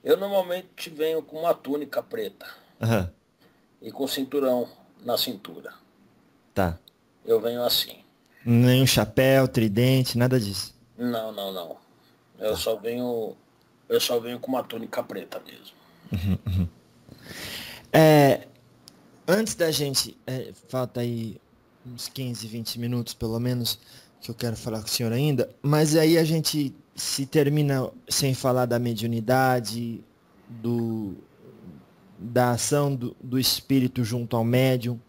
Eu normalmente venho com uma túnica preta Aham, e com cinturão na cintura. tá. Eu venho assim. Nenhum chapéu, tridente, nada disso. Não, não, não. Eu Tá. só venho, eu só venho com uma túnica preta mesmo. Uhum, uhum. É, antes da gente, falta aí uns 15, 20 minutos pelo menos, que eu quero falar com o senhor ainda, mas aí a gente se termina sem falar da mediunidade, do, da ação do espírito junto ao médium,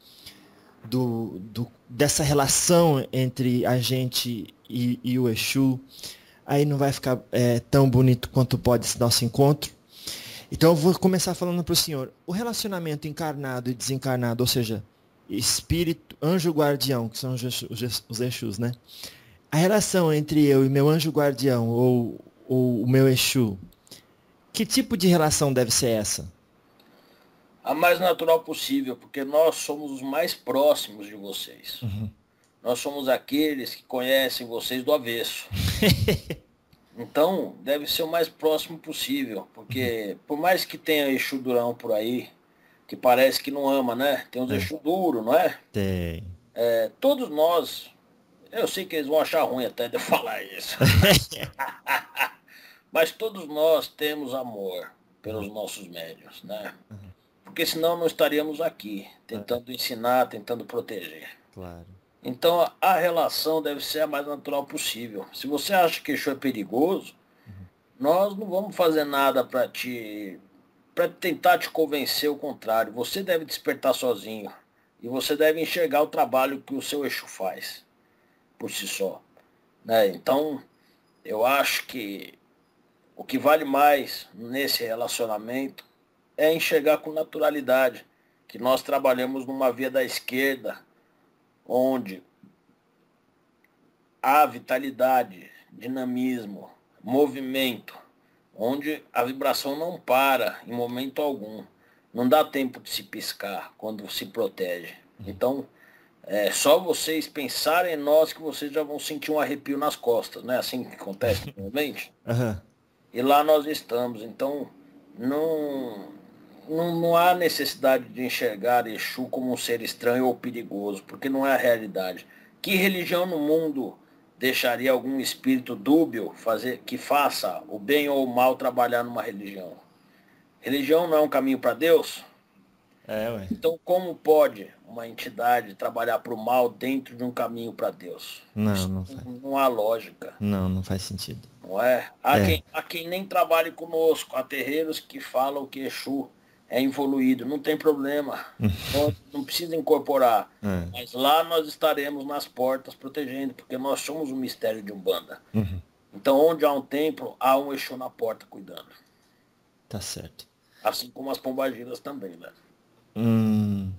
dessa relação entre a gente e o Exu. Aí não vai ficar tão bonito quanto pode esse nosso encontro. Então eu vou começar falando para o senhor. O relacionamento encarnado e desencarnado, ou seja, espírito, anjo guardião, que são os Exus, né? A relação entre eu e meu anjo guardião ou o meu Exu, que tipo de relação deve ser essa? A mais natural possível, porque nós somos os mais próximos de vocês. Uhum. Nós somos aqueles que conhecem vocês do avesso. Então, deve ser o mais próximo possível, Uhum. porque por mais que tenha Exu durão por aí, que parece que não ama, né? Tem uns É, Exu duro, não é? tem. Todos nós, eu sei que eles vão achar ruim até de eu falar isso, mas todos nós temos amor pelos Uhum. nossos médiuns, né? Uhum. Porque senão não estaríamos aqui, É, tentando ensinar, tentando proteger. claro. Então a relação deve ser a mais natural possível. Se você acha que Exu é perigoso, Uhum. nós não vamos fazer nada para tentar te convencer o contrário. Você deve despertar sozinho e você deve enxergar o trabalho que o seu Exu faz por si só, né? Então, eu acho que o que vale mais nesse relacionamento é enxergar com naturalidade que nós trabalhamos numa via da esquerda, onde há vitalidade, dinamismo, movimento, onde a vibração não para em momento algum. Não dá tempo de se piscar quando se protege. Uhum. Então, é só vocês pensarem em nós que vocês já vão sentir um arrepio nas costas, não é assim que acontece normalmente? Aham. E lá nós estamos. Então, não, não há necessidade de enxergar Exu como um ser estranho ou perigoso, porque não é a realidade. Que religião no mundo deixaria algum espírito dúbio que faça o bem ou o mal trabalhar numa religião? Religião não é um caminho para Deus? É, ué. Então, como pode uma entidade trabalhar para o mal dentro de um caminho para Deus? Não, Isso não faz. não há lógica. Não, não faz sentido. Não é? É. Há quem nem trabalhe conosco, há terreiros que falam que Exu é evoluído, não tem problema, não precisa incorporar. É. Mas lá nós estaremos nas portas protegendo, porque nós somos o mistério de Umbanda. Uhum. Então, onde há um templo, há um Exu na porta cuidando. Tá certo. Assim como as pombagiras também, né? Hum,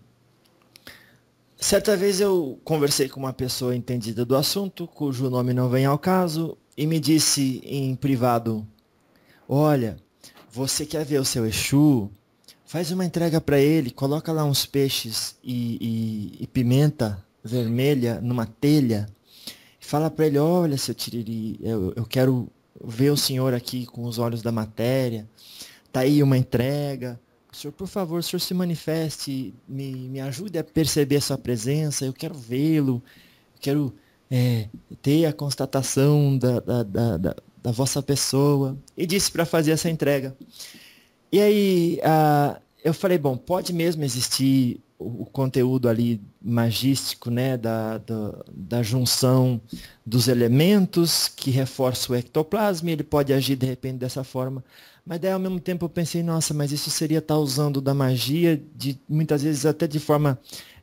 certa vez eu conversei com uma pessoa entendida do assunto, cujo nome não vem ao caso, e me disse em privado: Olha, você quer ver o seu Exu? Faz uma entrega para ele, coloca lá uns peixes e pimenta vermelha numa telha. Fala para ele: Olha, seu Tiriri, eu quero ver o senhor aqui com os olhos da matéria. Tá aí uma entrega. O senhor, por favor, o senhor se manifeste, me ajude a perceber a sua presença. Eu quero vê-lo, quero é, ter a constatação da vossa pessoa. E disse para fazer essa entrega. E aí, eu falei, bom, pode mesmo existir o conteúdo ali magístico, né, da junção dos elementos que reforça o ectoplasma, e ele pode agir de repente dessa forma. Mas daí ao mesmo tempo eu pensei, nossa, mas isso seria estar usando da magia, muitas vezes até de forma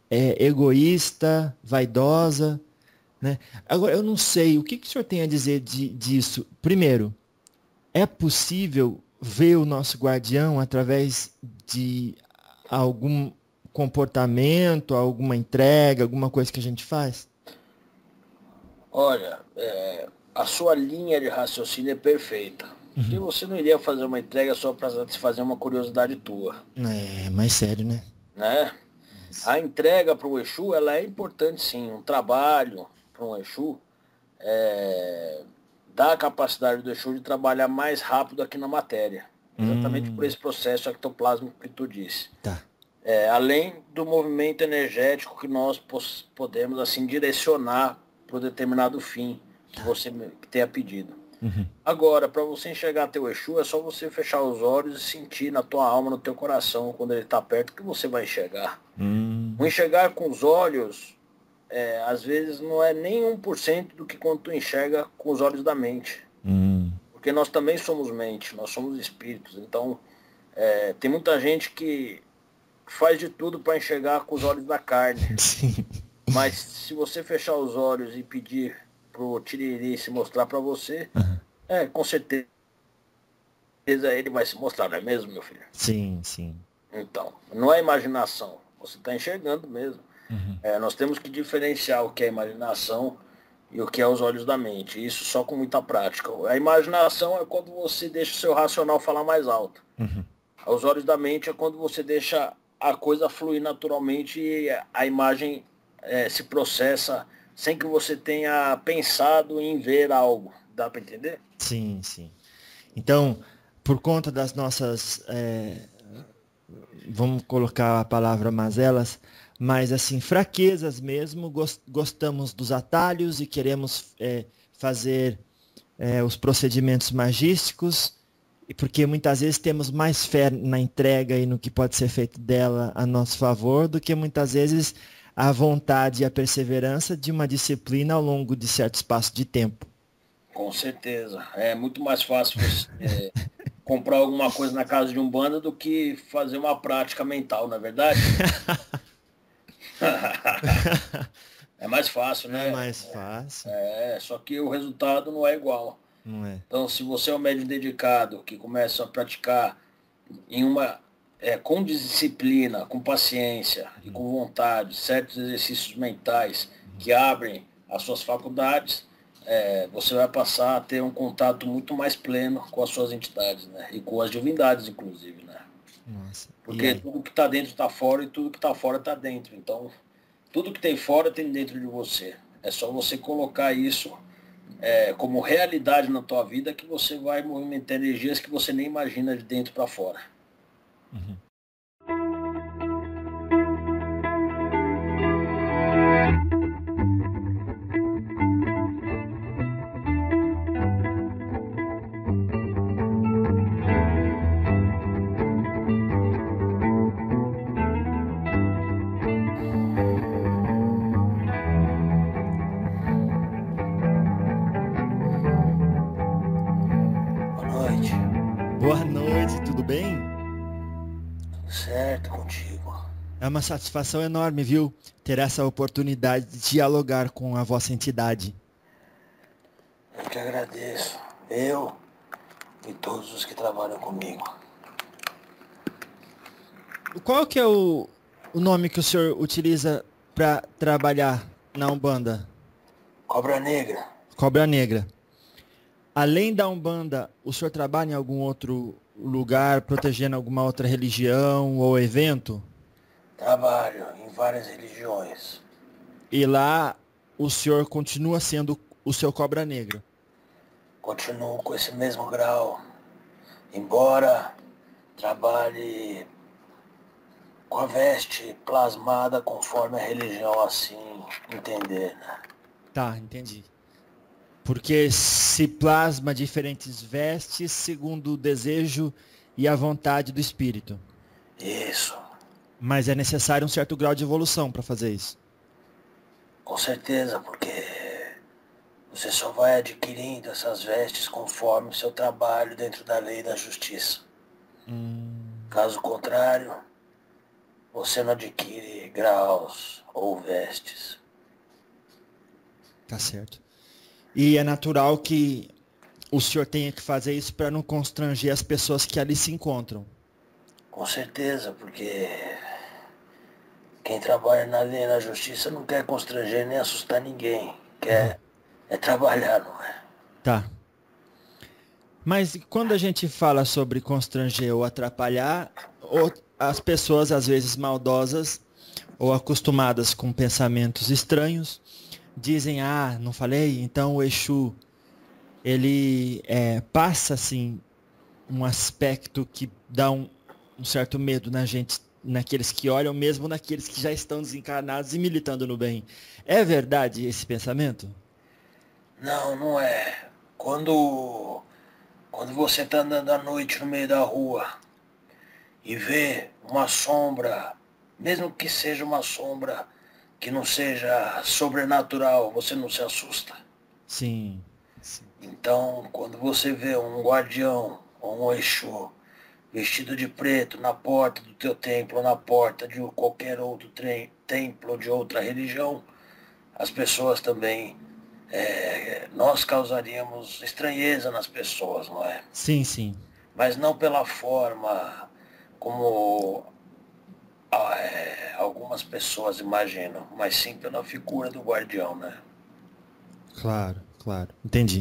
egoísta, vaidosa, né? Agora, eu não sei, o que o senhor tem a dizer disso? Primeiro, é possível ver o nosso guardião através de algum comportamento, alguma entrega, alguma coisa que a gente faz? Olha, a sua linha de raciocínio é perfeita. Porque Uhum. você não iria fazer uma entrega só para satisfazer uma curiosidade tua, É, mais sério, né? né? Nossa. A entrega para o Exu, ela é importante sim. Um trabalho para um Exu dá a capacidade do Exu de trabalhar mais rápido aqui na matéria. Exatamente por esse processo ectoplásmico que tu disse. Tá. Além do movimento energético que nós podemos assim direcionar para um determinado fim que você tenha pedido. Agora, para você enxergar teu Exu, é só você fechar os olhos e sentir na tua alma, no teu coração, quando ele está perto, que você vai enxergar. O enxergar com os olhos, às vezes, não é nem 1% do que quando tu enxerga com os olhos da mente. Porque nós também somos mente, nós somos espíritos. Então, tem muita gente que faz de tudo para enxergar com os olhos da carne. Sim. Mas se você fechar os olhos e pedir pro Tiriri se mostrar para você, com certeza ele vai se mostrar, não é mesmo, meu filho? Sim, sim. Então, não é imaginação, você está enxergando mesmo. Nós temos que diferenciar o que é imaginação e o que é os olhos da mente, isso só com muita prática. A imaginação é quando você deixa o seu racional falar mais alto. Os olhos da mente é quando você deixa a coisa fluir naturalmente e a imagem se processa sem que você tenha pensado em ver algo. Dá para entender? Sim, sim. Então, por conta das nossas, vamos colocar a palavra mazelas, mas assim, fraquezas mesmo, gostamos dos atalhos e queremos fazer os procedimentos magísticos, porque muitas vezes temos mais fé na entrega e no que pode ser feito dela a nosso favor do que muitas vezes a vontade e a perseverança de uma disciplina ao longo de certo espaço de tempo. Com certeza. É muito mais fácil você comprar alguma coisa na casa de Umbanda do que fazer uma prática mental, não é verdade? É mais fácil, né? É mais fácil. Só que o resultado não é igual. Não é? Então, se você é um médium dedicado que começa a praticar com disciplina, com paciência e com vontade, certos exercícios mentais que abrem as suas faculdades, você vai passar a ter um contato muito mais pleno com as suas entidades, né? E com as divindades, inclusive, né? Nossa. Porque tudo que está dentro está fora e tudo que está fora está dentro. Então, tudo que tem fora tem dentro de você. É só você colocar isso como realidade na tua vida que você vai movimentar energias que você nem imagina de dentro para fora. Boa noite, tudo bem? Certo contigo. É uma satisfação enorme, viu? Ter essa oportunidade de dialogar com a vossa entidade. Eu que agradeço. Eu e todos os que trabalham comigo. Qual que é o nome que o senhor utiliza para trabalhar na Umbanda? Cobra Negra. Cobra Negra. Além da Umbanda, o senhor trabalha em algum outro lugar, protegendo alguma outra religião ou evento? Trabalho em várias religiões. E lá o senhor continua sendo o seu Cobra Negra? Continuo com esse mesmo grau. Embora trabalhe com a veste plasmada conforme a religião assim entender, né? Tá, entendi. Porque se plasma diferentes vestes segundo o desejo e a vontade do espírito. Isso. Mas é necessário um certo grau de evolução para fazer isso. Com certeza, porque você só vai adquirindo essas vestes conforme o seu trabalho dentro da lei e da justiça. Caso contrário, você não adquire graus ou vestes. Tá certo. E é natural que o senhor tenha que fazer isso para não constranger as pessoas que ali se encontram. Com certeza, porque quem trabalha na lei e na justiça não quer constranger nem assustar ninguém. Quer trabalhar, não é? Tá. Mas quando a gente fala sobre constranger ou atrapalhar, as pessoas às vezes maldosas ou acostumadas com pensamentos estranhos dizem, não falei? Então o Exu, ele passa assim um aspecto que dá um certo medo na gente, naqueles que olham, mesmo naqueles que já estão desencarnados e militando no bem. É verdade esse pensamento? Não, não é. Quando você está andando à noite no meio da rua e vê uma sombra, mesmo que seja uma sombra que não seja sobrenatural, você não se assusta. Sim. Sim. Então, quando você vê um guardião ou um Exu vestido de preto na porta do teu templo, na porta de qualquer outro templo de outra religião, as pessoas também, nós causaríamos estranheza nas pessoas, não é? Sim, sim. Mas não pela forma como algumas pessoas imaginam, mas sim pela figura do guardião, né? Claro, claro. Entendi.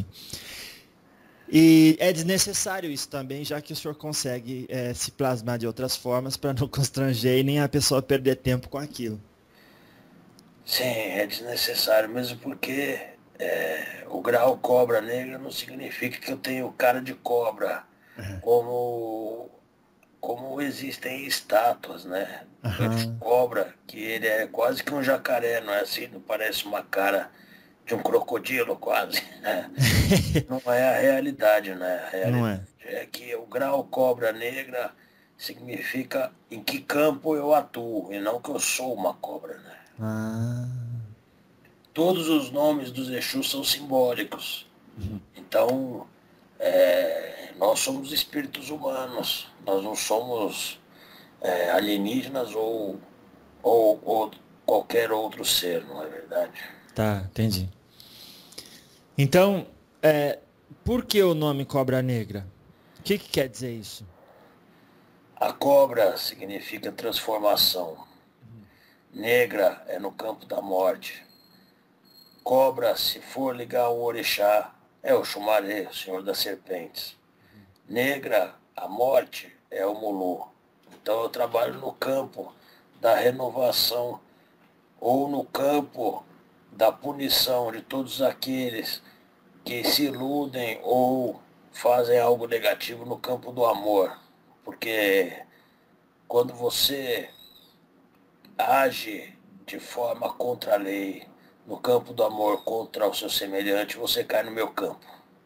E é desnecessário isso também, já que o senhor consegue se plasmar de outras formas para não constranger e nem a pessoa perder tempo com aquilo. Sim, é desnecessário, mesmo porque o grau cobra negra não significa que eu tenho cara de cobra, como, como existem estátuas, né? Do Exu Aham. cobra, que ele é quase que um jacaré, não é assim? Não parece uma cara de um crocodilo quase. Né? Não é a realidade, né? A Não realidade é? é que o grau cobra negra significa em que campo eu atuo, e não que eu sou uma cobra, né? Ah. Todos os nomes dos Exus são simbólicos. Uhum. Então, nós somos espíritos humanos, nós não somos alienígenas ou qualquer outro ser, não é verdade? Tá, entendi. Então, por que o nome Cobra Negra? O que que quer dizer isso? A cobra significa transformação, negra é no campo da morte. Cobra, se for ligar ao orixá, é o Xumaré, o senhor das serpentes. Negra, a morte, é o Mulu. Então eu trabalho no campo da renovação ou no campo da punição de todos aqueles que se iludem ou fazem algo negativo no campo do amor. Porque quando você age de forma contra a lei, no campo do amor contra o seu semelhante, você cai no meu campo.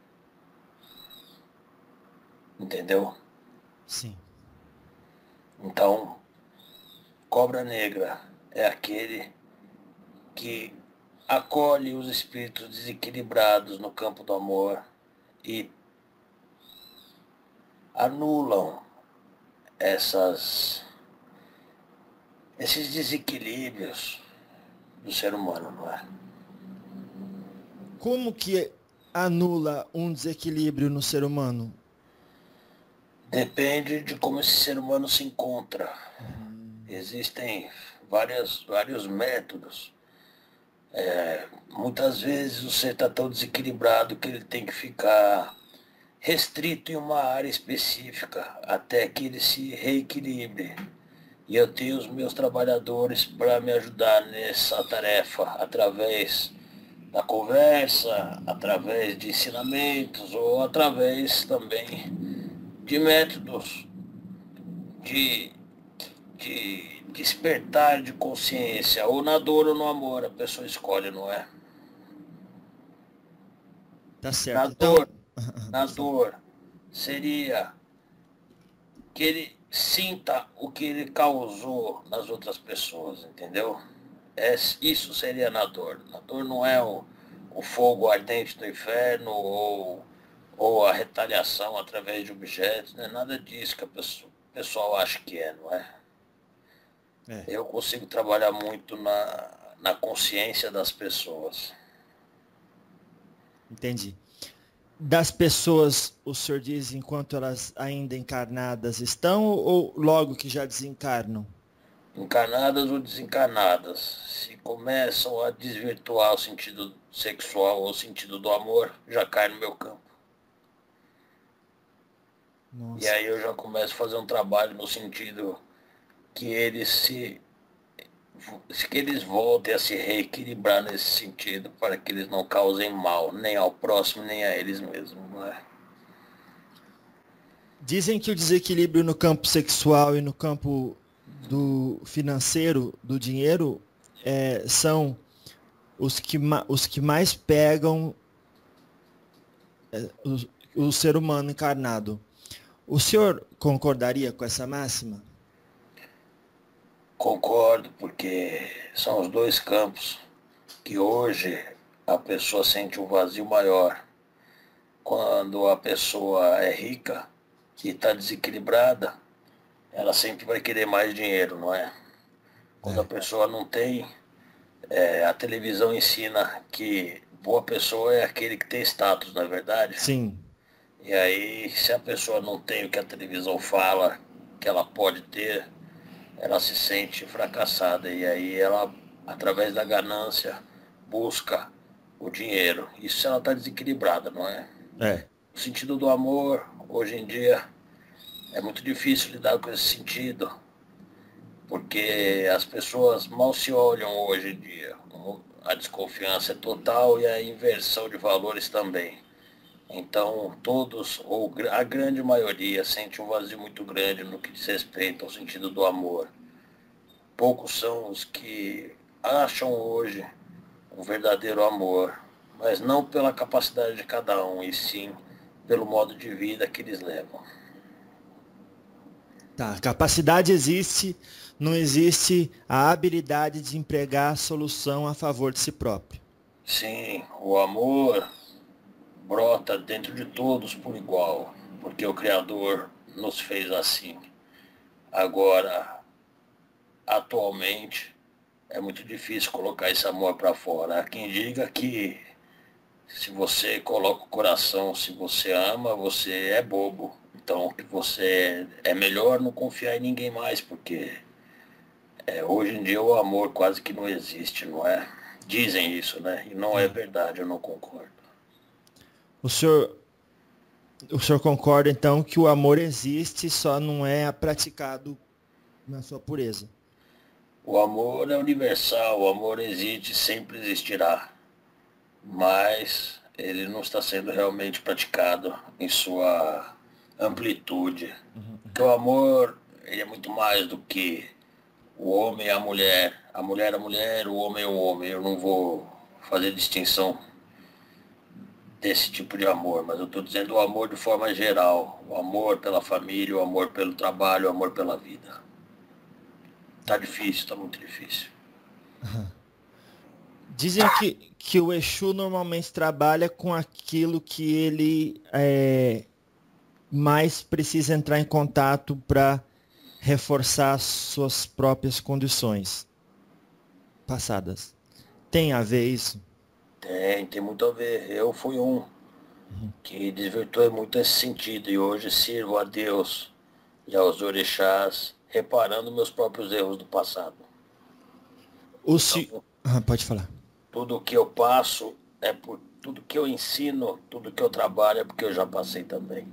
Entendeu? Sim. Então, cobra negra é aquele que acolhe os espíritos desequilibrados no campo do amor e anulam essas, esses desequilíbrios do ser humano, não é? Como que anula um desequilíbrio no ser humano? Depende de como esse ser humano se encontra. Uhum. Existem vários métodos. Muitas vezes o ser está tão desequilibrado que ele tem que ficar restrito em uma área específica até que ele se reequilibre. E eu tenho os meus trabalhadores para me ajudar nessa tarefa, através da conversa, através de ensinamentos ou através também de métodos de, de despertar de consciência, ou na dor ou no amor, a pessoa escolhe, não é? Tá Na certo. Então, dor, na dor seria que ele sinta o que ele causou nas outras pessoas, entendeu? Isso seria na dor. Na dor não é o fogo ardente do inferno ou a retaliação através de objetos, não é nada disso que o pessoal acha que é, não é? é, Eu consigo trabalhar muito na consciência das pessoas. entendi. Das pessoas, o senhor diz enquanto elas ainda encarnadas estão ou logo que já desencarnam? Encarnadas ou desencarnadas, se começam a desvirtuar o sentido sexual ou o sentido do amor, já cai no meu campo. E Nossa. aí eu já começo a fazer um trabalho no sentido que que eles voltem a se reequilibrar nesse sentido, para que eles não causem mal, nem ao próximo, nem a eles mesmos, não é? Dizem que o desequilíbrio no campo sexual e no campo do financeiro, do dinheiro, são os que mais pegam o ser humano encarnado. O senhor concordaria com essa máxima? Concordo, porque são os dois campos que hoje a pessoa sente um vazio maior. Quando a pessoa é rica e está desequilibrada, ela sempre vai querer mais dinheiro, não é? Quando a pessoa não tem, a televisão ensina que boa pessoa é aquele que tem status, não é verdade? Sim. E aí, se a pessoa não tem o que a televisão fala que ela pode ter, ela se sente fracassada. E aí ela, através da ganância, busca o dinheiro. Isso se ela está desequilibrada, não é? É. O sentido do amor, hoje em dia, é muito difícil lidar com esse sentido, porque as pessoas mal se olham hoje em dia. A desconfiança é total e a inversão de valores também. Então, todos, ou a grande maioria, sente um vazio muito grande no que diz respeito ao sentido do amor. Poucos são os que acham hoje um verdadeiro amor, mas não pela capacidade de cada um, e sim pelo modo de vida que eles levam. Tá, capacidade existe, não existe a habilidade de empregar a solução a favor de si próprio. Sim, o amor brota dentro de todos por igual, porque o Criador nos fez assim. Agora, atualmente, é muito difícil colocar esse amor para fora. Há quem diga que se você coloca o coração, se você ama, você é bobo. Então, que você é melhor não confiar em ninguém mais, porque hoje em dia o amor quase que não existe, não é? Dizem isso, né? E não é verdade, eu não concordo. O senhor, o senhor concorda então que o amor existe, só não é praticado na sua pureza? O amor é universal, o amor existe, sempre existirá, mas ele não está sendo realmente praticado em sua amplitude. Porque o amor, ele é muito mais do que o homem e a mulher é a mulher, o homem é o homem. Eu não vou fazer distinção desse tipo de amor, mas eu estou dizendo o amor de forma geral, o amor pela família, o amor pelo trabalho, o amor pela vida. Tá difícil, tá muito difícil. Dizem que o Exu normalmente trabalha com aquilo que ele mais precisa entrar em contato para reforçar as suas próprias condições passadas. Tem a ver isso? Tem muito a ver. Eu fui um que desvirtuei muito esse sentido e hoje sirvo a Deus e aos orixás, reparando meus próprios erros do passado. O se... Então, Pode falar. tudo que eu passo é por tudo que eu ensino, tudo que eu trabalho é porque eu já passei também.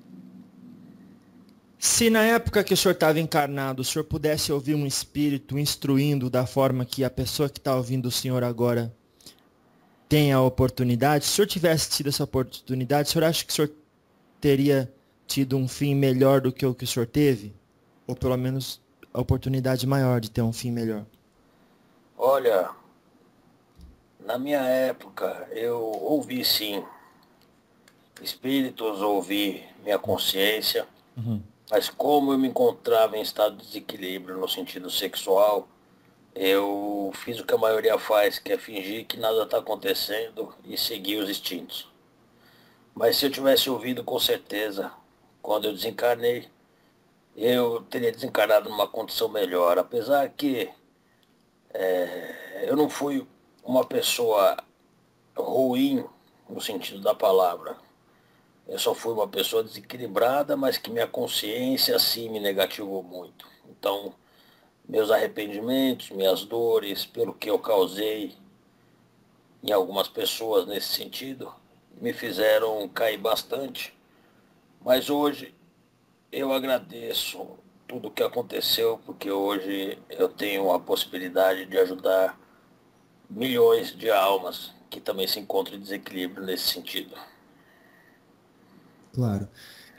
Se na época que o senhor estava encarnado, o senhor pudesse ouvir um espírito instruindo da forma que a pessoa que está ouvindo o senhor agora tem a oportunidade, se o senhor tivesse tido essa oportunidade, o senhor acha que o senhor teria tido um fim melhor do que o senhor teve? Ou pelo menos a oportunidade maior de ter um fim melhor? Olha, na minha época eu ouvi sim espíritos, ouvi minha consciência, Uhum. mas como eu me encontrava em estado de desequilíbrio no sentido sexual, eu fiz o que a maioria faz, que é fingir que nada está acontecendo e seguir os instintos. Mas se eu tivesse ouvido com certeza, quando eu desencarnei, eu teria desencarnado numa condição melhor. Apesar que eu não fui uma pessoa ruim no sentido da palavra. Eu só fui uma pessoa desequilibrada, mas que minha consciência sim me negativou muito. Então, meus arrependimentos, minhas dores, pelo que eu causei em algumas pessoas nesse sentido, me fizeram cair bastante. Mas hoje eu agradeço tudo o que aconteceu, porque hoje eu tenho a possibilidade de ajudar milhões de almas que também se encontram em desequilíbrio nesse sentido. Claro.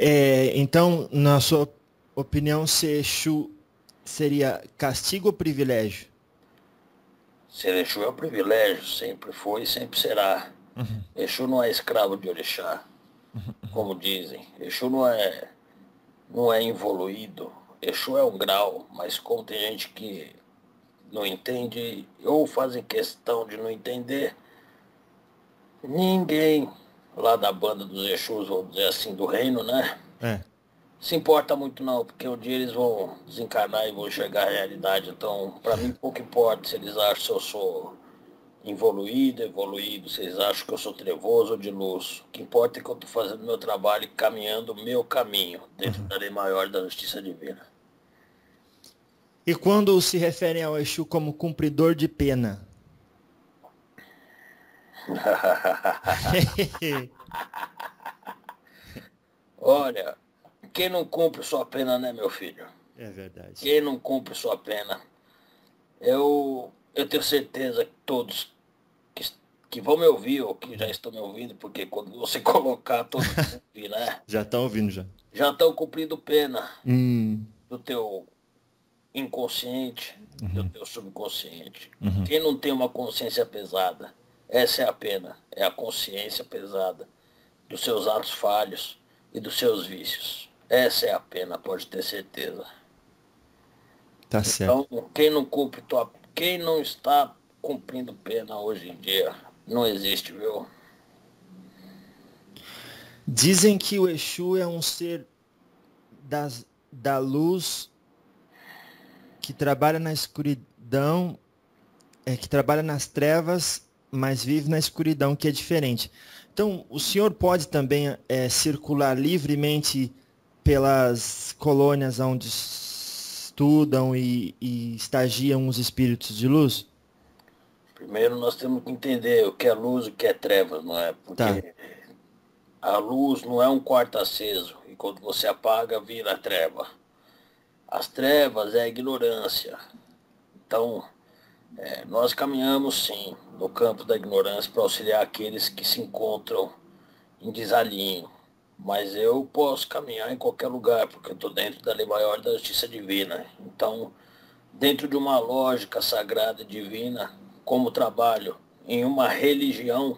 Então, na sua opinião, ser Exu seria castigo ou privilégio? Ser Exu é um privilégio, sempre foi e sempre será. Uhum, Exu não é escravo de orixá, como dizem. Exu não é evoluído. Exu é um grau, mas como tem gente que não entende ou fazem questão de não entender, ninguém lá da banda dos Exus, vamos dizer assim, do reino, né? é. Se importa muito não, porque um dia eles vão desencarnar e vão enxergar a realidade. Então, para mim, pouco importa se eles acham se eu sou evoluído, se eles acham que eu sou trevoso ou de luz. O que importa é que eu estou fazendo meu trabalho e caminhando o meu caminho, dentro Uhum. da lei maior da justiça divina. E quando se referem ao Exu como cumpridor de pena? Olha, quem não cumpre sua pena, né, meu filho? É verdade. Quem não cumpre sua pena? Eu tenho certeza que todos que, que vão me ouvir ou que já estão me ouvindo, porque quando você colocar todos vão ouvir, né? Já estão ouvindo já. Já estão cumprindo pena Hum, do teu inconsciente, do uhum, teu subconsciente. uhum. Quem não tem uma consciência pesada, essa é a pena, é a consciência pesada dos seus atos falhos e dos seus vícios. Essa é a pena, pode ter certeza. Tá certo. Então, quem não está cumprindo pena hoje em dia, não existe, viu? Dizem que o Exu é um ser da luz que trabalha na escuridão, que trabalha nas trevas, mas vive na escuridão, que é diferente. Então, o senhor pode também circular livremente pelas colônias onde estudam e estagiam os espíritos de luz? Primeiro nós temos que entender o que é luz e o que é trevas, não é? Tá. Porque a luz não é um quarto aceso e quando você apaga vira treva. As trevas é a ignorância. Então, nós caminhamos sim no campo da ignorância para auxiliar aqueles que se encontram em desalinho. Mas eu posso caminhar em qualquer lugar, porque eu estou dentro da lei maior da justiça divina. Então, dentro de uma lógica sagrada e divina, como trabalho em uma religião,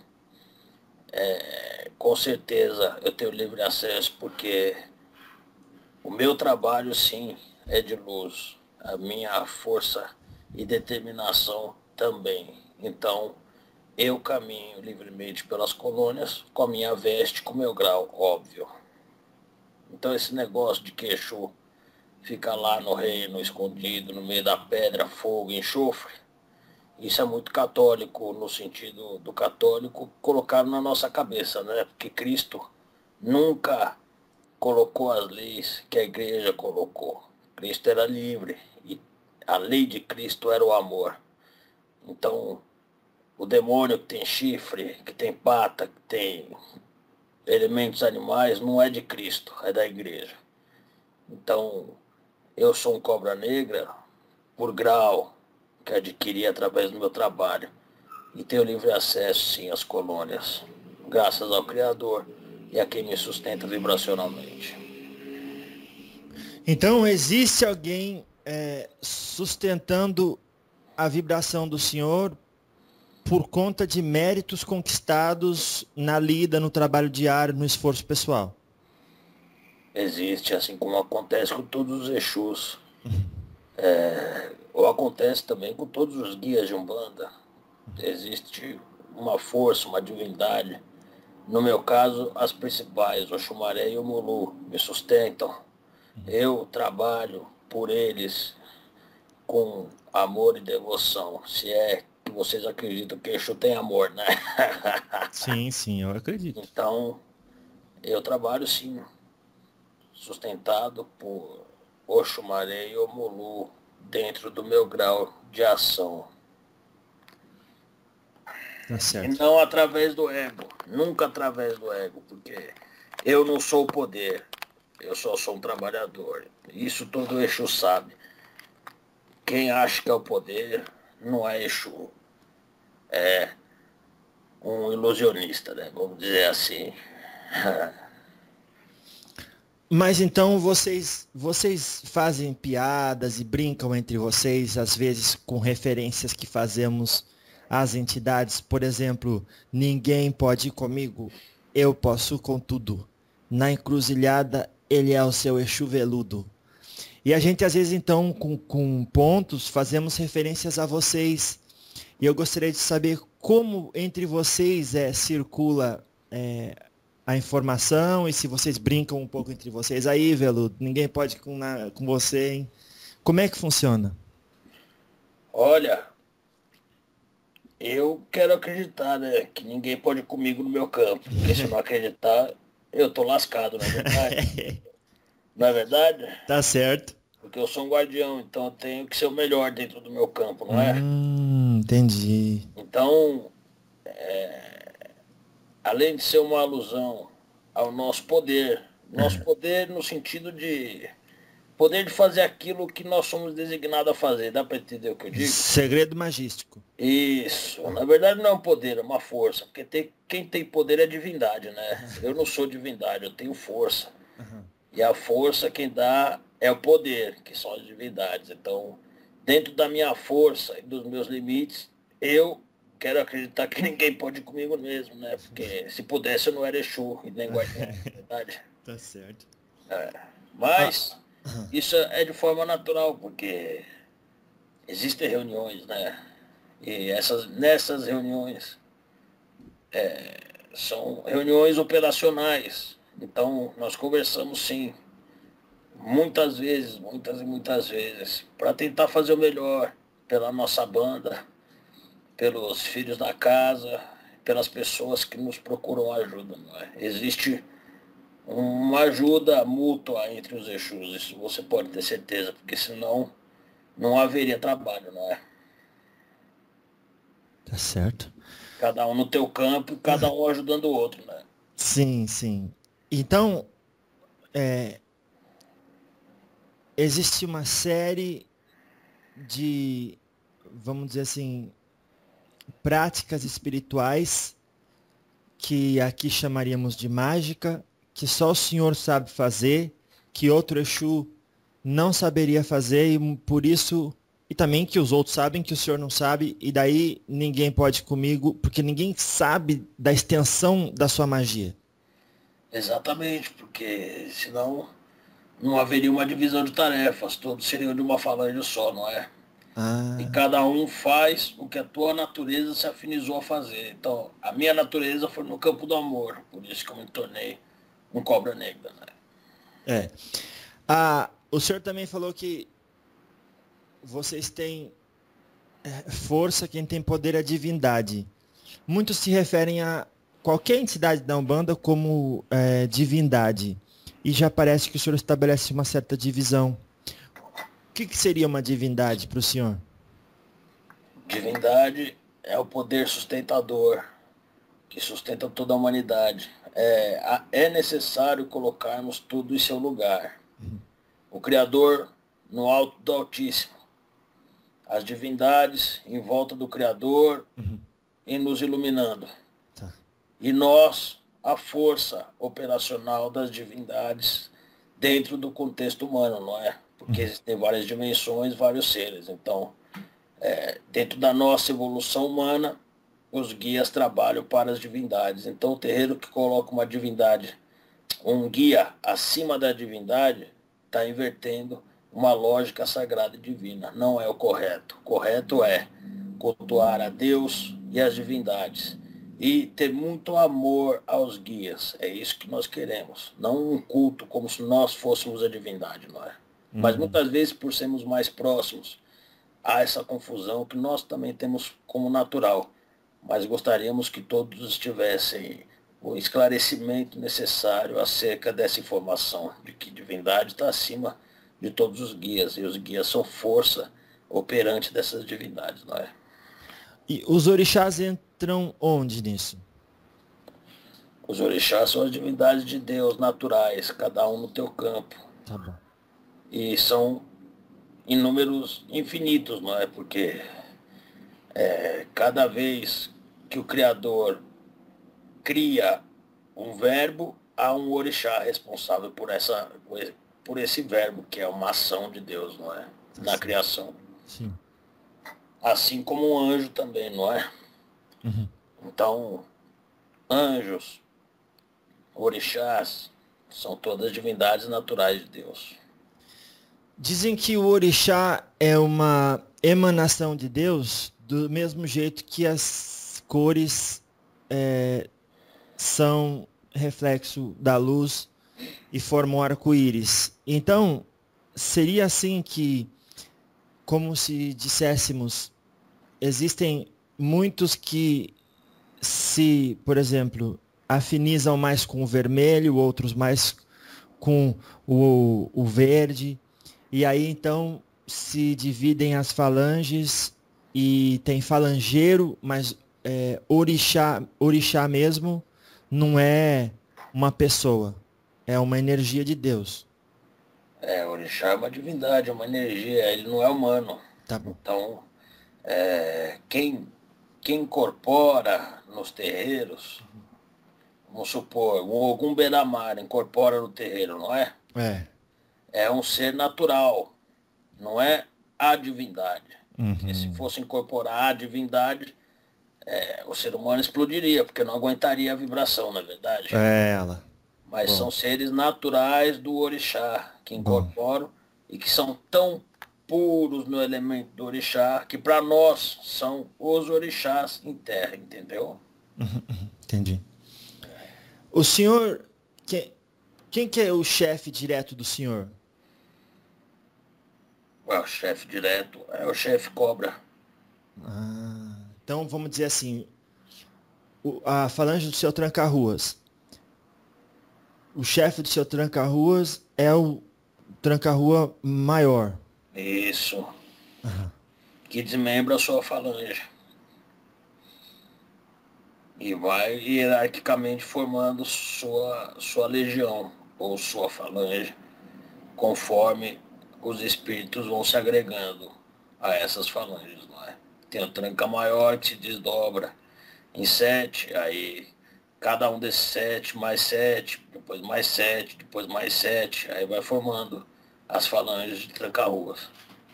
com certeza eu tenho livre acesso, porque o meu trabalho, sim, é de luz. A minha força e determinação também. Então, eu caminho livremente pelas colônias com a minha veste, com o meu grau, óbvio. Então, esse negócio de que Exu fica lá no reino, escondido, no meio da pedra, fogo, enxofre, isso é muito católico, no sentido do católico colocar na nossa cabeça, né? Porque Cristo nunca colocou as leis que a igreja colocou. Cristo era livre e a lei de Cristo era o amor. Então, o demônio que tem chifre, que tem pata, que tem elementos animais, não é de Cristo, é da igreja. Então, eu sou um cobra negra por grau que adquiri através do meu trabalho e tenho livre acesso, sim, às colônias, graças ao Criador e a quem me sustenta vibracionalmente. Então, existe alguém sustentando a vibração do senhor por conta de méritos conquistados na lida, no trabalho diário, no esforço pessoal. Existe, assim como acontece com todos os Exus, ou acontece também com todos os guias de Umbanda. Existe uma força, uma divindade. No meu caso, as principais, o Xumaré e o Mulu, me sustentam. Eu trabalho por eles com amor e devoção. Se é que vocês acreditam que Exu tem amor, né? Sim, sim, eu acredito. Então, eu trabalho sim, sustentado por Oxumaré e Omulu, dentro do meu grau de ação. Tá E certo. não através do ego, nunca através do ego, porque eu não sou o poder, eu só sou um trabalhador. Isso todo Exu sabe. Quem acha que é o poder não é Exu, um ilusionista, né? Vamos dizer assim. Mas então vocês fazem piadas e brincam entre vocês, às vezes com referências que fazemos às entidades. Por exemplo, ninguém pode ir comigo, eu posso com tudo. Na encruzilhada, ele é o seu Exu veludo. E a gente, às vezes, então, com pontos, fazemos referências a vocês. E eu gostaria de saber como entre vocês circula a informação e se vocês brincam um pouco entre vocês. Aí, Veludo, ninguém pode com você, hein? Como é que funciona? Olha, eu quero acreditar, né, que ninguém pode ir comigo no meu campo, porque se eu não acreditar, eu tô lascado, não é verdade? Não é verdade? Tá certo. Porque eu sou um guardião, então eu tenho que ser o melhor dentro do meu campo, não é? Entendi. Então, além de ser uma alusão ao nosso poder no sentido de poder de fazer aquilo que nós somos designados a fazer, dá para entender o que eu digo? Segredo magístico. Isso, na verdade não é um poder, é uma força, porque quem tem poder é divindade, né? Eu não sou divindade, eu tenho força. Aham. E a força quem dá é o poder, que são as divindades. Então, dentro da minha força e dos meus limites, eu quero acreditar que ninguém pode ir comigo mesmo, né? Porque se pudesse eu não era Exu e nem guardião, na verdade. Tá certo. Ah, Mas isso é de forma natural, porque existem reuniões, né? E nessas reuniões são reuniões operacionais. Então nós conversamos sim, muitas vezes, muitas e muitas vezes, para tentar fazer o melhor pela nossa banda, pelos filhos da casa, pelas pessoas que nos procuram ajuda. Não é? Existe uma ajuda mútua entre os Exus, isso você pode ter certeza, porque senão não haveria trabalho, não é? tá certo. Cada um no teu campo, cada um ajudando o outro, né? Sim, sim. Então, é, existe uma série de, vamos dizer assim, práticas espirituais que aqui chamaríamos de mágica, que só o senhor sabe fazer, que outro Exu não saberia fazer e por isso e também que os outros sabem que o senhor não sabe e daí ninguém pode ir comigo porque ninguém sabe da extensão da sua magia. Exatamente, porque senão não haveria uma divisão de tarefas, todos seriam de uma falange só, não é? E Ah, cada um faz o que a tua natureza se afinizou a fazer. Então, a minha natureza foi no campo do amor, por isso que eu me tornei um cobra negra, né? é. O senhor também falou que vocês têm força, quem tem poder é a divindade. Muitos se referem a qualquer entidade da Umbanda como divindade. E já parece que o senhor estabelece uma certa divisão. O que seria uma divindade para o senhor? Divindade é o poder sustentador que sustenta toda a humanidade. É necessário colocarmos tudo em seu lugar. O Criador no alto do Altíssimo. As divindades em volta do Criador e nos iluminando. Tá. E nós, a força operacional das divindades dentro do contexto humano, não é? Porque existem várias dimensões, vários seres. Então, dentro da nossa evolução humana, os guias trabalham para as divindades. Então, o terreiro que coloca uma divindade, um guia acima da divindade, está invertendo uma lógica sagrada e divina. Não é o correto. O correto é cultuar a Deus e as divindades e ter muito amor aos guias. É isso que nós queremos. Não um culto como se nós fôssemos a divindade, não é? Mas Uhum. muitas vezes, por sermos mais próximos, há essa confusão que nós também temos como natural. Mas gostaríamos que todos tivessem o esclarecimento necessário acerca dessa informação, de que divindade está acima de todos os guias, e os guias são força operante dessas divindades, não é? E os orixás entram onde nisso? Os orixás são as divindades de Deus naturais, cada um no teu campo. Tá bom. E são em números infinitos, não é? Porque cada vez que o Criador cria um verbo, há um orixá responsável por esse verbo, que é uma ação de Deus, não é? Na Sim. criação. Sim. Assim como um anjo também, não é? Uhum. Então, anjos, orixás, são todas divindades naturais de Deus. Dizem que o orixá é uma emanação de Deus, do mesmo jeito que as cores são reflexo da luz e formam arco-íris. Então, seria assim que, como se disséssemos, existem muitos que se, por exemplo, afinizam mais com o vermelho, outros mais com o verde, e aí então se dividem as falanges e tem falangeiro, mas orixá mesmo não é uma pessoa, é uma energia de Deus. Orixá é uma divindade, é uma energia, ele não é humano. Tá bom. Então, quem incorpora nos terreiros, vamos supor, o Ogum Beramar incorpora no terreiro, não é? É. É um ser natural, não é a divindade. Porque se Uhum. fosse incorporar a divindade, o ser humano explodiria, porque não aguentaria a vibração, na verdade. É ela. Mas Bom, são seres naturais do orixá, que bom. incorporam e que são tão puros no elemento do orixá, que para nós são os orixás em terra, entendeu? Entendi. O senhor, quem que é o chefe direto do senhor? O chefe direto é o chefe cobra. Ah, então vamos dizer assim, a falange do seu tranca-ruas. O chefe do seu tranca-ruas é o tranca-rua maior. Isso. Aham. Que desmembra a sua falange. E vai hierarquicamente formando sua legião, ou sua falange, conforme os espíritos vão se agregando a essas falanges, não é? Tem o tranca maior que se desdobra em 7, aí cada um desses 7 mais 7, depois mais 7, depois mais 7, aí vai formando as falanges de tranca-ruas.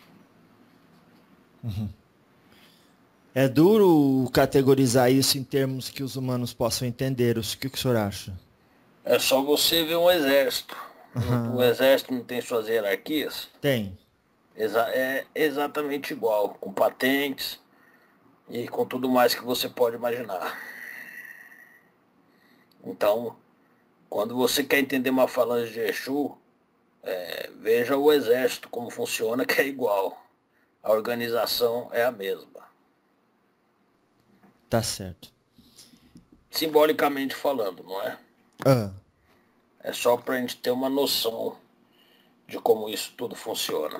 É duro categorizar isso em termos que os humanos possam entender. O que o senhor acha? É só você ver um exército. O Aham. exército não tem suas hierarquias? Tem. É exatamente igual, com patentes e com tudo mais que você pode imaginar. Então, quando você quer entender uma falange de Exu, veja o exército como funciona, que é igual. A organização é a mesma. Tá certo. Simbolicamente falando, não é? Ah, É só para a gente ter uma noção de como isso tudo funciona.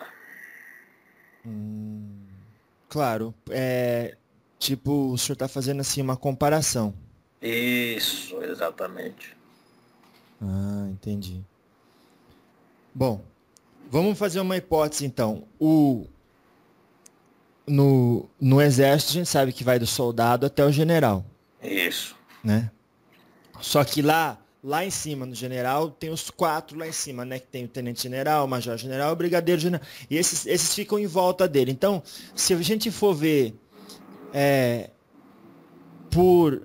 claro. Tipo, o senhor está fazendo assim uma comparação. Isso, exatamente. Ah, entendi. Bom, vamos fazer uma hipótese então. No exército a gente sabe que vai do soldado até o general, Isso. né? Só que lá em cima, no general, tem os 4 lá em cima, né? Que tem o tenente-general, o major-general, o brigadeiro-general. E esses ficam em volta dele. Então, se a gente for ver por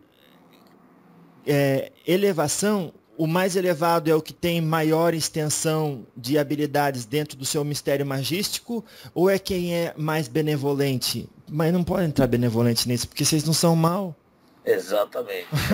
elevação, o mais elevado é o que tem maior extensão de habilidades dentro do seu mistério magístico, ou é quem é mais benevolente? Mas não pode entrar benevolente nisso, porque vocês não são mal. Exatamente.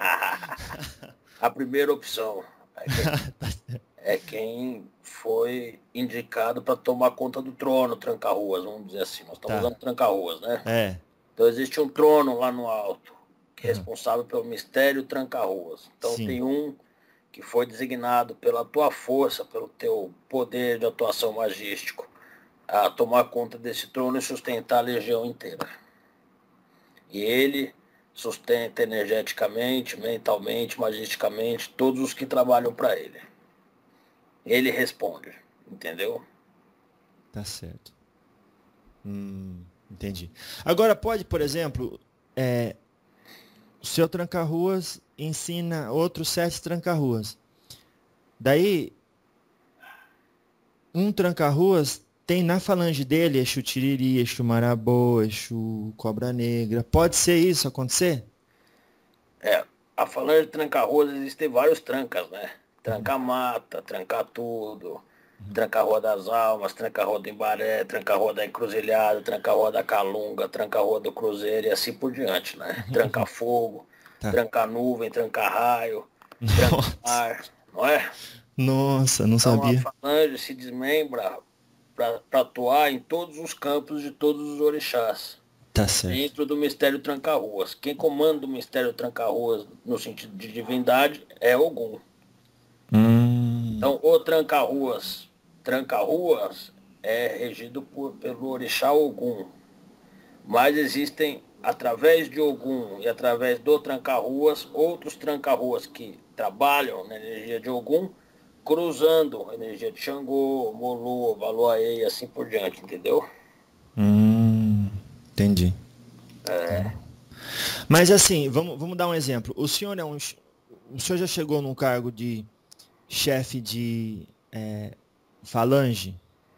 A primeira opção é quem foi indicado para tomar conta do trono, tranca-ruas, vamos dizer assim. Nós estamos Tá. usando tranca-ruas, né? É. Então existe um trono lá no alto, que é Uhum. responsável pelo mistério tranca-ruas. Então Sim. tem um que foi designado pela tua força, pelo teu poder de atuação magístico, a tomar conta desse trono e sustentar a legião inteira. E ele sustenta energeticamente, mentalmente, magisticamente, todos os que trabalham para ele. Ele responde, entendeu? Tá certo. Entendi. Agora pode, por exemplo, o seu tranca-ruas ensina outros 7 tranca-ruas. Daí, um tranca-ruas tem na falange dele Exu Tiriri, Exu Marabô, Exu Cobra Negra. Pode ser isso acontecer? É, a falange de tranca-ruas existem vários trancas, né? Uhum, Tranca-mata, tranca-tudo, uhum. tranca-rua das almas, tranca-rua do Embaré, tranca-rua da encruzilhada, tranca-rua da Calunga, tranca-rua do Cruzeiro e assim por diante, né? Tranca-fogo, Tá. tranca-nuvem, tranca-raio, Nossa, tranca-mar, não é? nossa, não Então a sabia. falange se desmembra para atuar em todos os campos de todos os orixás, Tá certo. dentro do mistério Tranca-Ruas. Quem comanda o mistério Tranca-Ruas no sentido de divindade é Ogum. Hum, Então, o Tranca-Ruas é regido pelo orixá Ogum, mas existem, através de Ogum e através do Tranca-Ruas, outros Tranca-Ruas que trabalham na energia de Ogum, cruzando a energia de Xangô, Molu, Valoaê e assim por diante, entendeu? entendi. É, Mas assim, vamos dar um exemplo. O senhor já chegou num cargo de chefe de falange?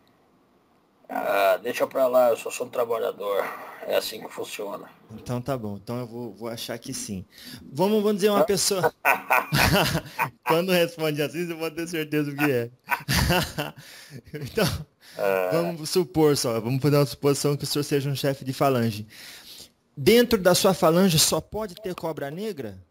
deixa pra lá, eu sou um trabalhador. É assim que funciona. Então tá bom. Então eu vou achar que sim. Vamos dizer uma pessoa. Quando responde assim, você pode ter certeza que é. Então, vamos supor só, vamos fazer uma suposição que o senhor seja um chefe de falange. Dentro da sua falange só pode ter cobra negra?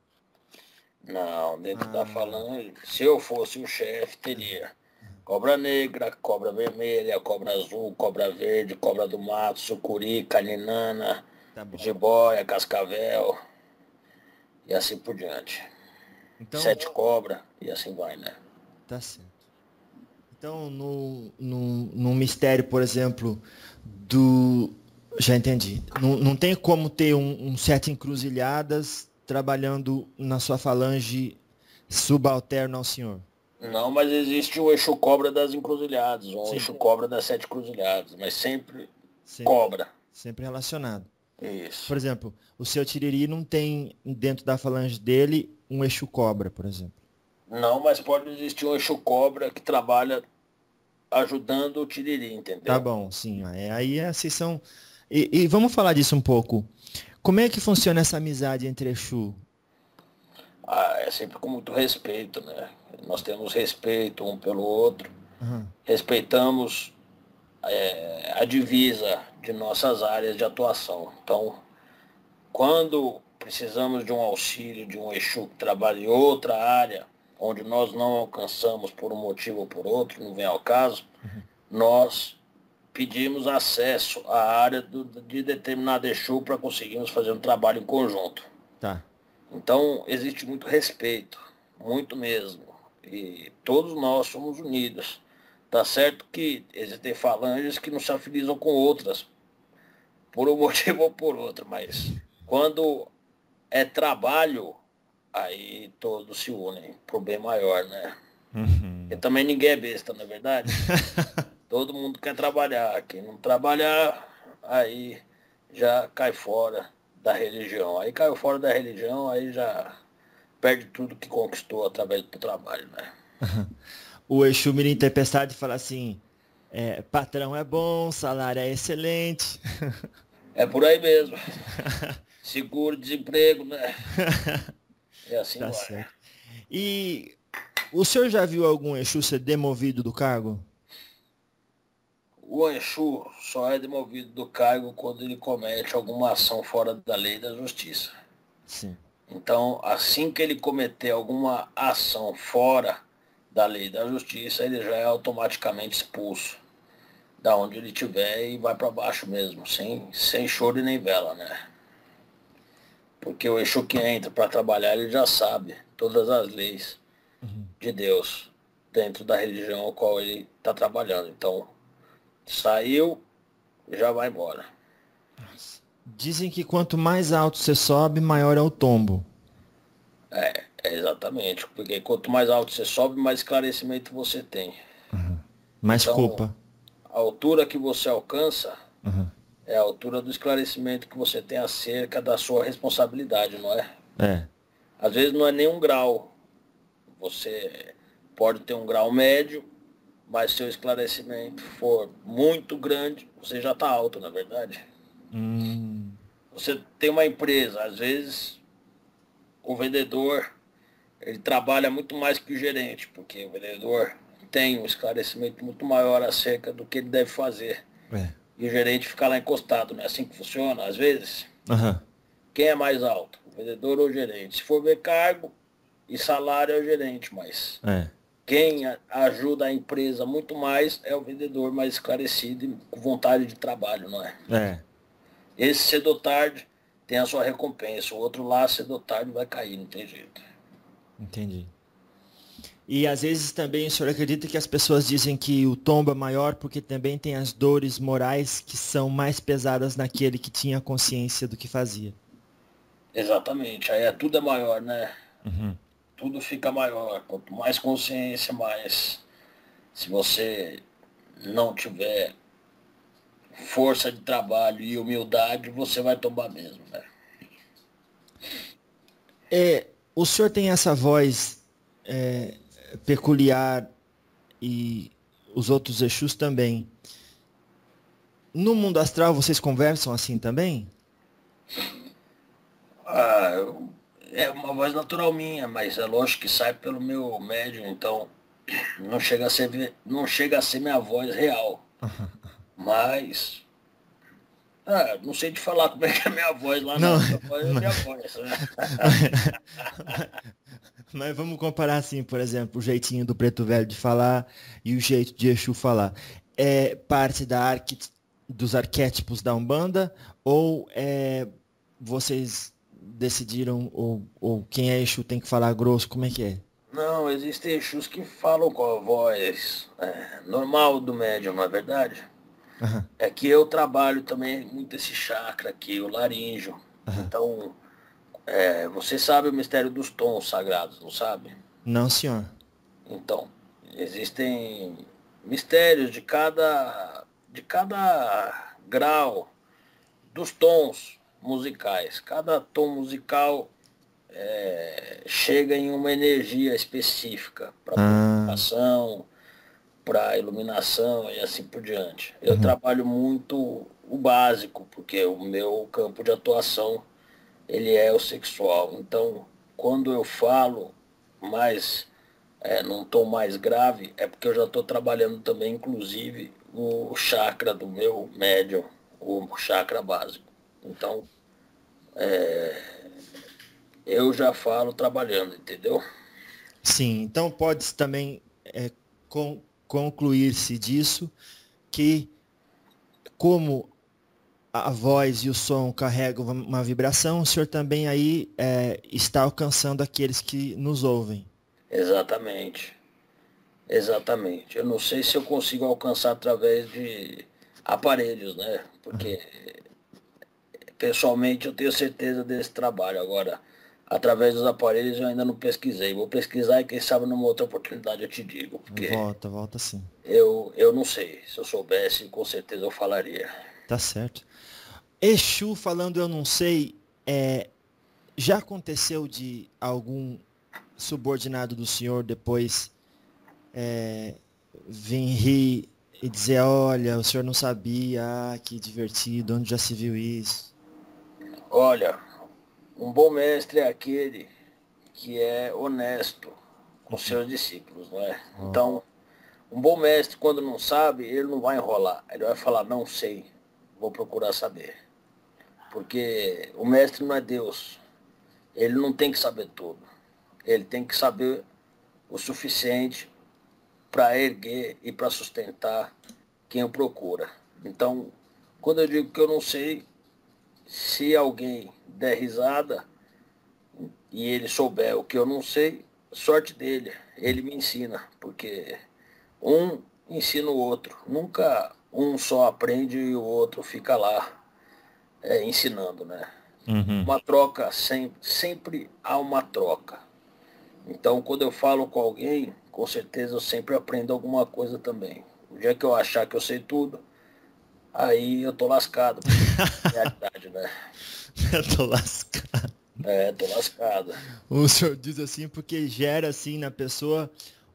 Não, dentro da Ah, falange, se eu fosse o chefe, teria cobra negra, cobra vermelha, cobra azul, cobra verde, cobra do mato, sucuri, caninana, tá bom. jiboia, cascavel e assim por diante. Então, Sete cobra e assim vai, né? tá certo. Então, no mistério, por exemplo, do. Já entendi. Não tem como ter um sete encruzilhadas trabalhando na sua falange subalterno ao senhor. Não, mas existe o eixo cobra das encruzilhadas, o Sim, eixo cobra das sete cruzilhadas, mas sempre sempre, cobra. sempre relacionado. Isso. Por exemplo, o seu Tiriri não tem dentro da falange dele um eixo cobra, por exemplo. Não, mas pode existir um eixo cobra que trabalha ajudando o tiriri, Tá entendeu? bom, sim. Aí vocês são. E vamos falar disso um pouco. Como é que funciona essa amizade entre Exu? É sempre com muito respeito, né? Nós temos respeito um pelo outro, Aham, respeitamos a divisa de nossas áreas de atuação. Então, quando precisamos de um auxílio de um Exu que trabalha em outra área, onde nós não alcançamos por um motivo ou por outro, não vem ao caso, uhum. nós pedimos acesso à área de determinado Exu para conseguirmos fazer um trabalho em conjunto. Tá. Então, existe muito respeito, muito mesmo. E todos nós somos unidos. Tá certo que existem falanges que não se afinizam com outras, por um motivo ou por outro, mas quando é trabalho, aí todos se unem pro bem maior, né? E Uhum. também ninguém é besta, não é verdade? Todo mundo quer trabalhar. Quem não trabalhar, aí já cai fora da religião. Aí caiu fora da religião, aí já perde tudo que conquistou através do trabalho, né? O Exu Mirim Tempestade fala assim: patrão é bom, salário é excelente. É por aí mesmo. Seguro, desemprego, né? E assim Tá vai. certo. E o senhor já viu algum Exu ser demovido do cargo? O Anchu só é demovido do cargo quando ele comete alguma ação fora da lei e da justiça. Sim. Então, assim que ele cometer alguma ação fora da lei e da justiça, ele já é automaticamente expulso da onde ele estiver e vai para baixo mesmo, sem choro e nem vela, né? Porque o Exu que entra para trabalhar, ele já sabe todas as leis Uhum. de Deus dentro da religião ao qual ele está trabalhando. Então, saiu, já vai embora. Dizem que quanto mais alto você sobe, maior é o tombo. É exatamente, porque quanto mais alto você sobe, mais esclarecimento você tem. Uhum. Mais Então, culpa. a altura que você alcança Uhum. é a altura do esclarecimento que você tem acerca da sua responsabilidade, não é? É. Às vezes não é nem um grau. Você pode ter um grau médio, mas se o esclarecimento for muito grande, você já está alto, na verdade. Você tem uma empresa, às vezes o vendedor, ele trabalha muito mais que o gerente, porque o vendedor tem um esclarecimento muito maior acerca do que ele deve fazer. E o gerente fica lá encostado, não é assim que funciona, às vezes? Quem é mais alto, o vendedor ou o gerente? Se for ver cargo e salário é o gerente, mas quem ajuda a empresa muito mais é o vendedor mais esclarecido e com vontade de trabalho, não é? Esse cedo ou tarde tem a sua recompensa, o outro lá cedo ou tarde vai cair, não tem jeito. Entendi. E às vezes também o senhor acredita que as pessoas dizem que o tombo é maior porque também tem as dores morais que são mais pesadas naquele que tinha consciência do que fazia. Exatamente, aí tudo é maior, né? Tudo fica maior. Quanto mais consciência, mais. Se você não tiver força de trabalho e humildade, você vai tombar mesmo, né? O senhor tem essa voz peculiar e os outros Exus também. No mundo astral vocês conversam assim também? É uma voz natural minha, mas é lógico que sai pelo meu médium, então não chega a ser minha voz real. Mas não sei te falar como é que é a minha voz lá, não. Minha voz é minha voz, né? Mas vamos comparar assim, por exemplo, o jeitinho do Preto Velho de falar e o jeito de Exu falar. É parte dos arquétipos da Umbanda ou vocês decidiram ou quem é Exu tem que falar grosso? Como é que é? Não, existem Exus que falam com a voz normal do médium, não é verdade? É que eu trabalho também muito esse chakra aqui, o laríngeo. Então, você sabe o mistério dos tons sagrados, não sabe? Não, senhor. Então, existem mistérios de cada grau dos tons musicais. Cada tom musical chega em uma energia específica para purificação, para iluminação e assim por diante. Eu trabalho muito o básico, porque o meu campo de atuação ele é o sexual. Então, quando eu falo mais num tom mais grave, é porque eu já estou trabalhando também, inclusive, o chakra do meu médium, o chakra básico. Então, eu já falo trabalhando, entendeu? Sim, então pode também concluir-se disso que como a voz e o som carregam uma vibração, o senhor também aí está alcançando aqueles que nos ouvem. Exatamente. Exatamente. Eu não sei se eu consigo alcançar através de aparelhos, né? Porque pessoalmente eu tenho certeza desse trabalho. Agora, através dos aparelhos eu ainda não pesquisei. Vou pesquisar e quem sabe numa outra oportunidade eu te digo. Porque Volta sim. eu não sei. Se eu soubesse, com certeza eu falaria. Tá certo. Exu falando eu não sei, já aconteceu de algum subordinado do senhor depois vir rir e dizer, olha, o senhor não sabia, que divertido, onde já se viu isso? Olha, um bom mestre é aquele que é honesto com seus discípulos, não é? Então, um bom mestre, quando não sabe, ele não vai enrolar. Ele vai falar, não sei, vou procurar saber. Porque o mestre não é Deus. Ele não tem que saber tudo. Ele tem que saber o suficiente para erguer e para sustentar quem o procura. Então, quando eu digo que eu não sei, se alguém der risada e ele souber o que eu não sei, sorte dele, ele me ensina, porque um ensina o outro. Nunca um só aprende e o outro fica lá ensinando, né? Uma troca, sempre há uma troca. Então, quando eu falo com alguém, com certeza eu sempre aprendo alguma coisa também. O dia que eu achar que eu sei tudo, aí eu tô lascado. É realidade, né? Eu tô lascado. Tô lascado. O senhor diz assim porque gera assim na pessoa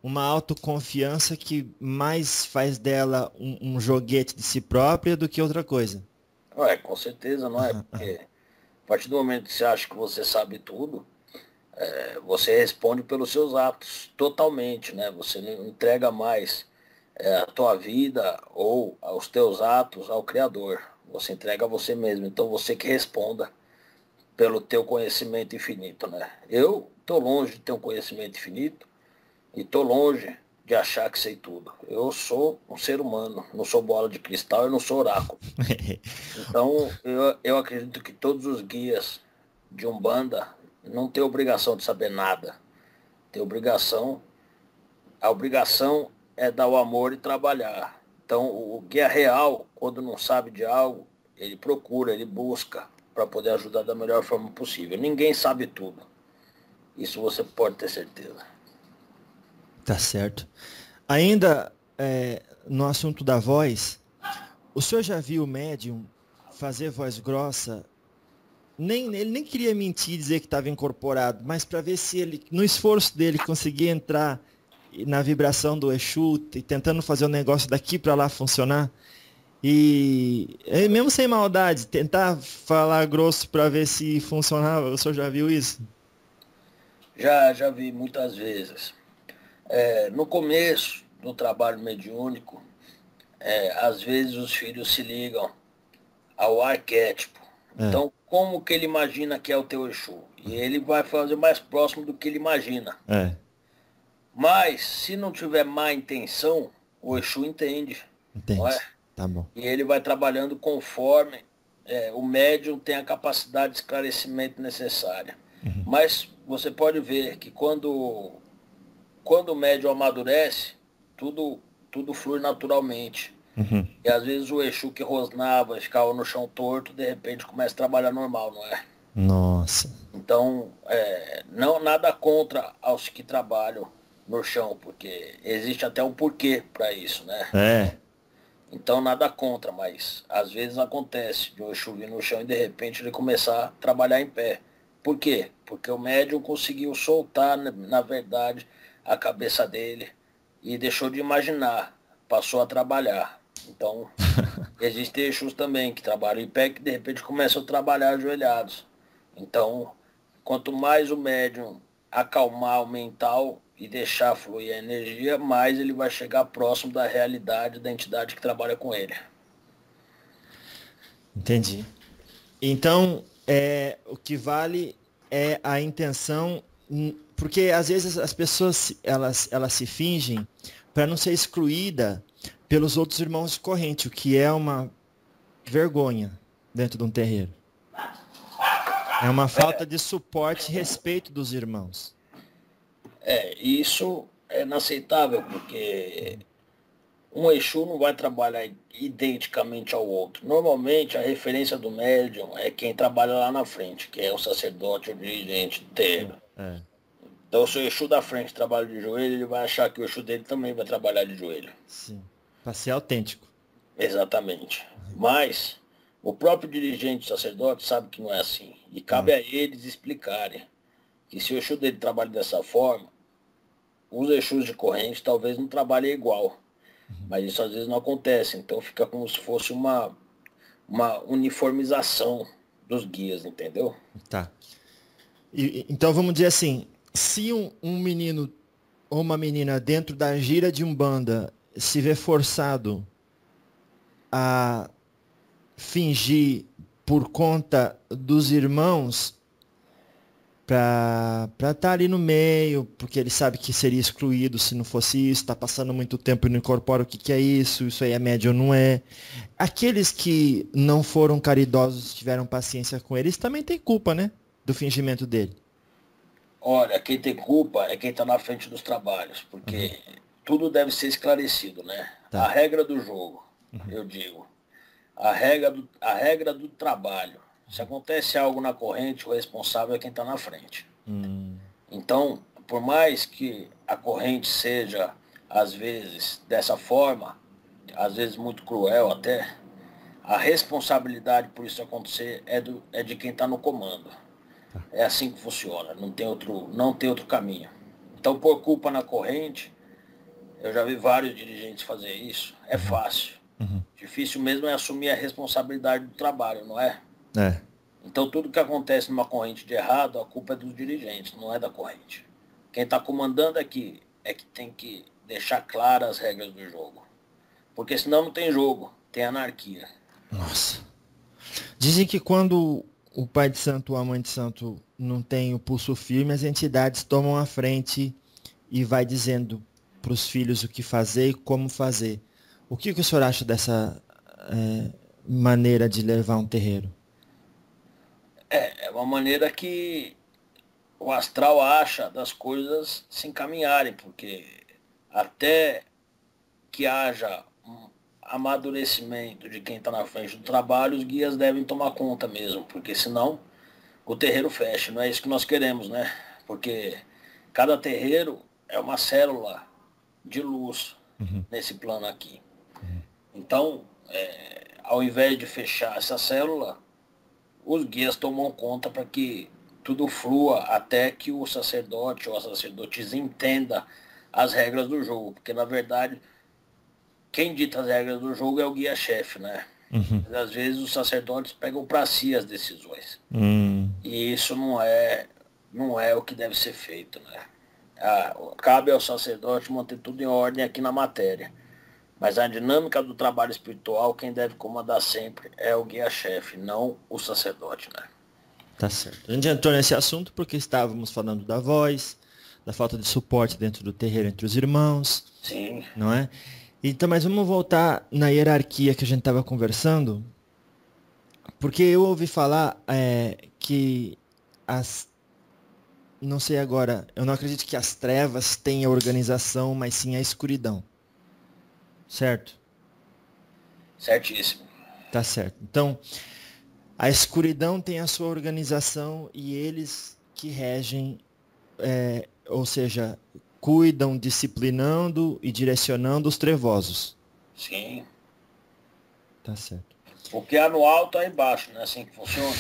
uma autoconfiança que mais faz dela um joguete de si própria do que outra coisa. Ué, com certeza, não é? Porque a partir do momento que você acha que você sabe tudo, você responde pelos seus atos totalmente, né? Você não entrega mais a tua vida ou os teus atos ao Criador. Você entrega a você mesmo. Então você que responda pelo teu conhecimento infinito, né? Eu estou longe de ter um conhecimento infinito e estou longe de achar que sei tudo. Eu sou um ser humano, não sou bola de cristal, eu não sou oráculo. Então eu acredito que todos os guias de Umbanda não têm obrigação de saber nada. Tem obrigação, a obrigação é dar o amor e trabalhar. Então o guia real, quando não sabe de algo, ele procura, ele busca para poder ajudar da melhor forma possível. Ninguém sabe tudo. Isso você pode ter certeza. Tá certo. Ainda no assunto da voz, o senhor já viu o médium fazer voz grossa? Ele nem queria mentir e dizer que estava incorporado, mas para ver se ele, no esforço dele, conseguia entrar na vibração do Exu, tentando fazer o negócio daqui para lá funcionar. E mesmo sem maldade, tentar falar grosso para ver se funcionava. O senhor já viu isso? Já vi muitas vezes. No começo do trabalho mediúnico, às vezes os filhos se ligam ao arquétipo. É, Então, como que ele imagina que é o teu Exu? E ele vai fazer mais próximo do que ele imagina. é, Mas, se não tiver má intenção, o Exu entende, não é? entende. Tá bom. E ele vai trabalhando conforme o médium tem a capacidade de esclarecimento necessária. Uhum, Mas você pode ver que quando o médium amadurece, tudo flui naturalmente. uhum. E às vezes o Exu que rosnava, ficava no chão torto, de repente começa a trabalhar normal, não é? Nossa. Então, não nada contra aos que trabalham no chão, porque existe até um porquê para isso, né? É. Então nada contra, mas às vezes acontece de o Exu vir no chão e de repente ele começar a trabalhar em pé. Por quê? Porque o médium conseguiu soltar, na verdade, a cabeça dele e deixou de imaginar, passou a trabalhar. Então, existem Exus também que trabalham em pé que de repente começam a trabalhar ajoelhados. Então, quanto mais o médium acalmar o mental e deixar fluir a energia, mais ele vai chegar próximo da realidade da entidade que trabalha com ele. Entendi. Então, o que vale é a intenção, porque às vezes as pessoas elas se fingem para não ser excluída pelos outros irmãos de corrente, o que é uma vergonha dentro de um terreiro. É uma falta de suporte e respeito dos irmãos. Isso é inaceitável, porque um Exu não vai trabalhar identicamente ao outro. Normalmente, a referência do médium é quem trabalha lá na frente, que é o sacerdote ou dirigente do terreiro. É, Então, se o Exu da frente trabalha de joelho, ele vai achar que o Exu dele também vai trabalhar de joelho. sim. Para ser autêntico. Exatamente. Mas o próprio dirigente sacerdote sabe que não é assim. E cabe a eles explicarem que se o Exu dele trabalha dessa forma, os Exus de corrente talvez não trabalhem igual. Mas isso às vezes não acontece. Então fica como se fosse uma uniformização dos guias, entendeu? Tá. Então vamos dizer assim, se um menino ou uma menina dentro da gira de Umbanda se vê forçado a fingir por conta dos irmãos para estar ali no meio, porque ele sabe que seria excluído se não fosse isso, está passando muito tempo e não incorpora o que é isso aí é médio ou não é. Aqueles que não foram caridosos, tiveram paciência com eles, também tem culpa, né? Do fingimento dele. Olha, quem tem culpa é quem está na frente dos trabalhos, porque tudo deve ser esclarecido, né? A Tá. regra do jogo, eu digo, a regra do trabalho. Se acontece algo na corrente, o responsável é quem está na frente. Hum, Então, por mais que a corrente seja, às vezes, dessa forma, às vezes muito cruel até, a responsabilidade por isso acontecer é de quem está no comando. É assim que funciona, não tem outro caminho. Então, por culpa na corrente, Eu já vi vários dirigentes fazer isso. É fácil. Difícil mesmo é assumir a responsabilidade do trabalho, não é? É. Então tudo que acontece numa corrente de errado, a culpa é dos dirigentes, não é da corrente. Quem está comandando aqui é que tem que deixar claras as regras do jogo. Porque senão não tem jogo, tem anarquia. Nossa. Dizem que quando o pai de santo ou a mãe de santo não tem o pulso firme, as entidades tomam a frente e vai dizendo para os filhos o que fazer e como fazer. O que o senhor acha dessa maneira de levar um terreiro? É uma maneira que o astral acha das coisas se encaminharem, porque até que haja um amadurecimento de quem está na frente do trabalho, os guias devem tomar conta mesmo, porque senão o terreiro fecha. Não é isso que nós queremos, né? Porque cada terreiro é uma célula de luz nesse plano aqui. Então, ao invés de fechar essa célula, os guias tomam conta para que tudo flua até que o sacerdote ou a sacerdotisa entenda as regras do jogo. Porque, na verdade, quem dita as regras do jogo é o guia-chefe, né? Uhum. Mas, às vezes os sacerdotes pegam para si as decisões. Hum. E isso não é o que deve ser feito, né? Cabe ao sacerdote manter tudo em ordem aqui na matéria. Mas a dinâmica do trabalho espiritual, quem deve comandar sempre é o guia-chefe, não o sacerdote, né? Tá certo. A gente entrou nesse assunto porque estávamos falando da voz, da falta de suporte dentro do terreiro entre os irmãos, Sim, não é? Então, mas vamos voltar na hierarquia que a gente estava conversando, porque eu ouvi falar que as, não sei agora, eu não acredito que as trevas tenham organização, mas sim a escuridão, certo? certíssimo. Tá certo. Então, a escuridão tem a sua organização e eles que regem, ou seja, cuidam, disciplinando e direcionando os trevosos. Sim. Tá certo. O que há no alto há embaixo, não é assim que funciona?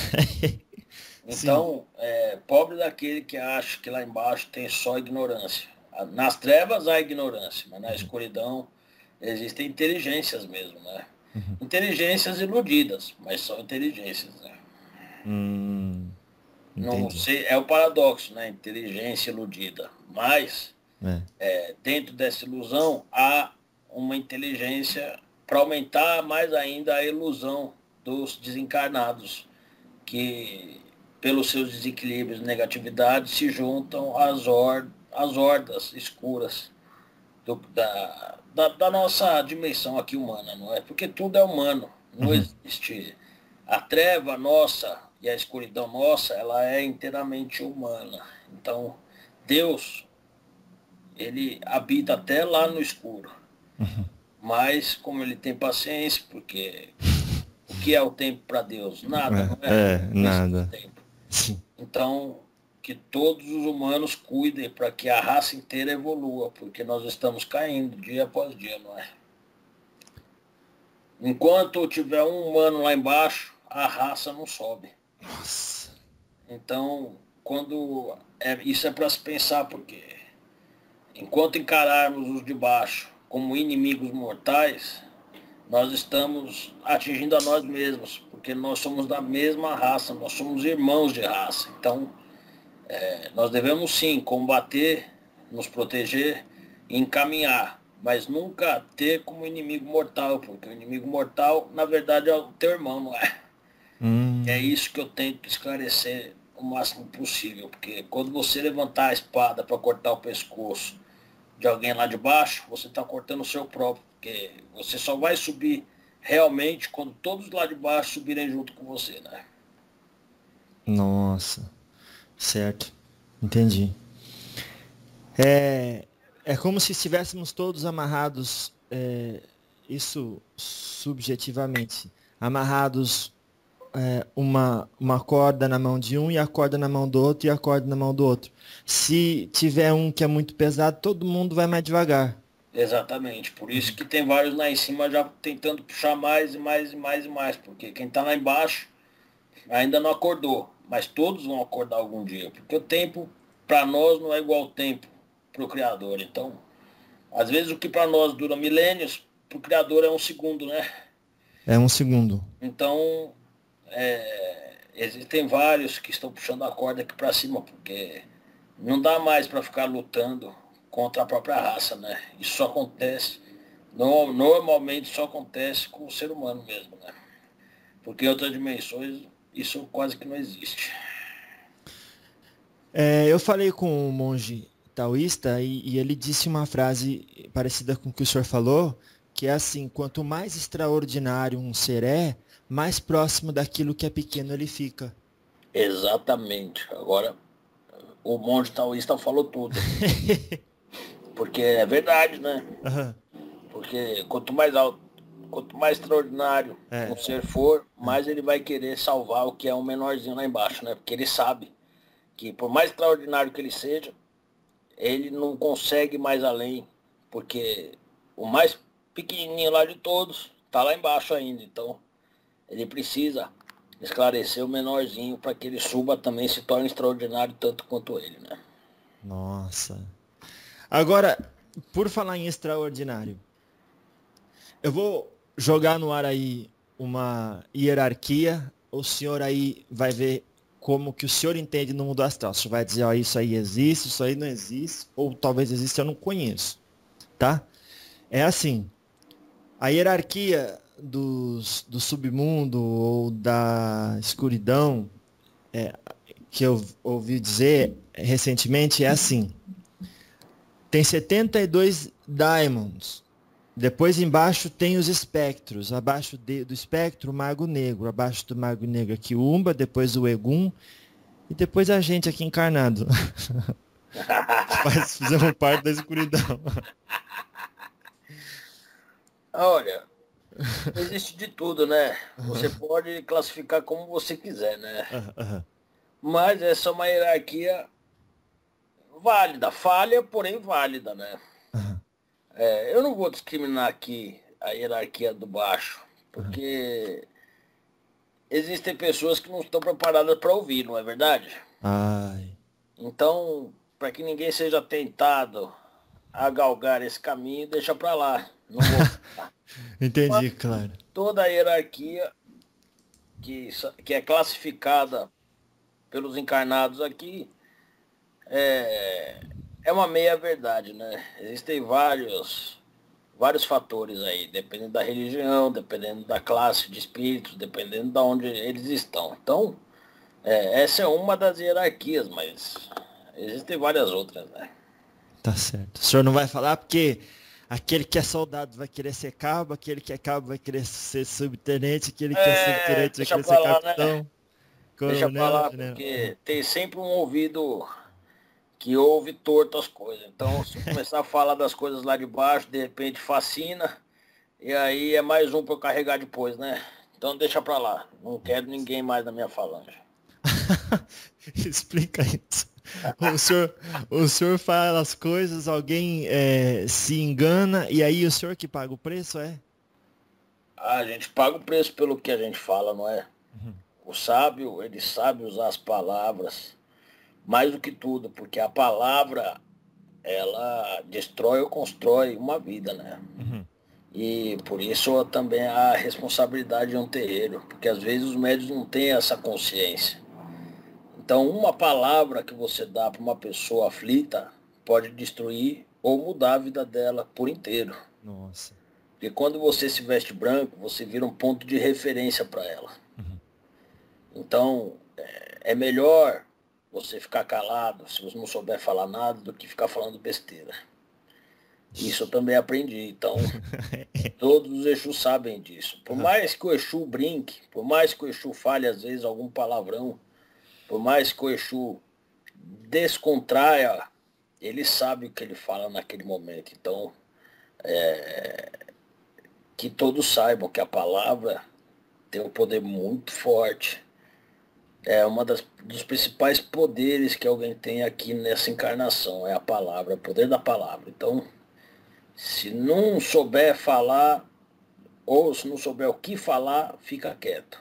Sim. Então, pobre daquele que acha que lá embaixo tem só ignorância. Nas trevas há ignorância, mas na escuridão existem inteligências mesmo, né? Uhum. Inteligências iludidas, mas são inteligências, né? Hum, Não entendi. sei, é o paradoxo, né? Inteligência iludida. Mas, É. dentro dessa ilusão, há uma inteligência para aumentar mais ainda a ilusão dos desencarnados, que, pelos seus desequilíbrios e negatividades, se juntam às hordas escuras da nossa dimensão aqui humana, não é? Porque tudo é humano, não Uhum. existe. A treva nossa e a escuridão nossa, ela é inteiramente humana. Então, Deus, ele habita até lá no escuro. Uhum. Mas, como ele tem paciência, porque o que é o tempo para Deus? Nada, não é? Não existe Nada. tempo. Sim. Então, que todos os humanos cuidem para que a raça inteira evolua, porque nós estamos caindo dia após dia, não é? Enquanto tiver um humano lá embaixo, a raça não sobe. Nossa. Então, isso é para se pensar, porque enquanto encararmos os de baixo como inimigos mortais, nós estamos atingindo a nós mesmos, porque nós somos da mesma raça, nós somos irmãos de raça. Então, nós devemos sim combater, nos proteger e encaminhar, mas nunca ter como inimigo mortal, porque o inimigo mortal, na verdade, é o teu irmão, não é? É Hum. isso que eu tento esclarecer o máximo possível, porque quando você levantar a espada para cortar o pescoço de alguém lá de baixo, você está cortando o seu próprio, porque você só vai subir realmente quando todos lá de baixo subirem junto com você, né? Nossa. Certo. Entendi. É, é como se estivéssemos todos amarrados, isso subjetivamente, amarrados, uma corda na mão de um e a corda na mão do outro e a corda na mão do outro. Se tiver um que é muito pesado, todo mundo vai mais devagar. Exatamente, por isso que tem vários lá em cima já tentando puxar mais e mais e mais e mais, porque quem está lá embaixo ainda não acordou, mas todos vão acordar algum dia, porque o tempo para nós não é igual ao tempo para o Criador. Então, Às vezes o que para nós dura milênios, para o criador é um segundo, né? É um segundo. Então, existem vários que estão puxando a corda aqui para cima, porque não dá mais para ficar lutando contra a própria raça, né? Isso só acontece, normalmente só acontece com o ser humano mesmo, né? Porque em outras dimensões isso quase que não existe. Eu falei com um monge taoísta e ele disse uma frase parecida com o que o senhor falou, que é assim: quanto mais extraordinário um ser é, mais próximo daquilo que é pequeno ele fica. Exatamente. Agora, o monge taoísta falou tudo. Porque é verdade, né? Aham. Porque quanto mais alto, quanto mais extraordinário um É, ser for, mais ele vai querer salvar o que é um menorzinho lá embaixo, né? Porque ele sabe que por mais extraordinário que ele seja, ele não consegue mais além, porque o mais pequenininho lá de todos está lá embaixo ainda. Então, ele precisa esclarecer o menorzinho para que ele suba também e se torne extraordinário tanto quanto ele, né? nossa. Agora, por falar em extraordinário, eu vou jogar no ar aí uma hierarquia. O senhor aí vai ver como que o senhor entende no mundo astral. O senhor vai dizer, ó, isso aí existe, isso aí não existe, ou talvez exista, eu não conheço, tá? É assim, a hierarquia do submundo ou da escuridão, que eu ouvi dizer recentemente, é assim. Tem 72 diamonds. Depois embaixo tem os espectros. Abaixo do espectro, o Mago Negro. Abaixo do Mago Negro aqui o Umba, depois o Egum. E depois a gente aqui encarnado. Fizemos parte da escuridão. Olha, existe de tudo, né? Você pode classificar como você quiser, né? Mas essa é uma hierarquia válida, falha, porém válida, né? Eu não vou discriminar aqui a hierarquia do baixo, porque existem pessoas que não estão preparadas para ouvir, não é verdade? Ai. Então, para que ninguém seja tentado a galgar esse caminho, deixa para lá. Não vou. Mas Entendi, claro. toda a hierarquia que é classificada pelos encarnados aqui é uma meia-verdade, né? Existem vários fatores aí, dependendo da religião, dependendo da classe de espíritos, dependendo de onde eles estão. Então, essa é uma das hierarquias, mas existem várias outras, né? Tá certo. O senhor não vai falar porque aquele que é soldado vai querer ser cabo, aquele que é cabo vai querer ser subtenente, aquele que é subtenente vai Deixa querer ser pra lá, né? capitão, Deixa pra coronel, lá, general. porque tem sempre um ouvido que ouve torto as coisas. Então, se eu começar a falar das coisas lá de baixo, de repente fascina, e aí é mais um para eu carregar depois, né? Então deixa pra lá. Não quero ninguém mais na minha falange. Explica isso. O senhor fala as coisas, alguém se engana e aí o senhor que paga o preço, é? A gente paga o preço pelo que a gente fala, não é? Uhum. O sábio, ele sabe usar as palavras mais do que tudo, porque a palavra, ela destrói ou constrói uma vida, né? Uhum. E por isso também a responsabilidade de um terreiro, porque às vezes os médios não têm essa consciência. Então, uma palavra que você dá para uma pessoa aflita pode destruir ou mudar a vida dela por inteiro. Nossa. Porque quando você se veste branco, você vira um ponto de referência para ela. Uhum. Então, é melhor você ficar calado, se você não souber falar nada, do que ficar falando besteira. Isso eu também aprendi. Então, todos os Exus sabem disso. Por mais que o Exu brinque, por mais que o Exu fale às vezes algum palavrão, por mais que o Exu descontraia, ele sabe o que ele fala naquele momento. Então, que todos saibam que a palavra tem um poder muito forte. É uma dos principais poderes que alguém tem aqui nessa encarnação, é a palavra, o poder da palavra. Então, se não souber falar, ou se não souber o que falar, fica quieto.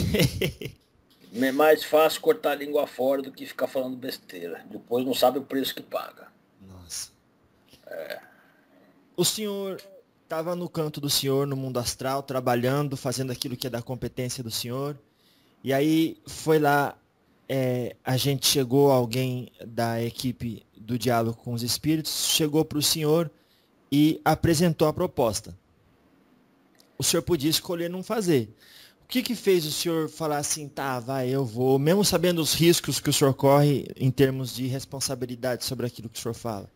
É mais fácil cortar a língua fora do que ficar falando besteira. Depois não sabe o preço que paga. Nossa. o senhor estava no canto do senhor, no mundo astral, trabalhando, fazendo aquilo que é da competência do senhor. E aí foi lá, a gente chegou, alguém da equipe do Diálogo com os Espíritos, chegou para o senhor e apresentou a proposta. O senhor podia escolher não fazer. O que fez o senhor falar assim, tá, vai, eu vou, mesmo sabendo os riscos que o senhor corre em termos de responsabilidade sobre aquilo que o senhor fala?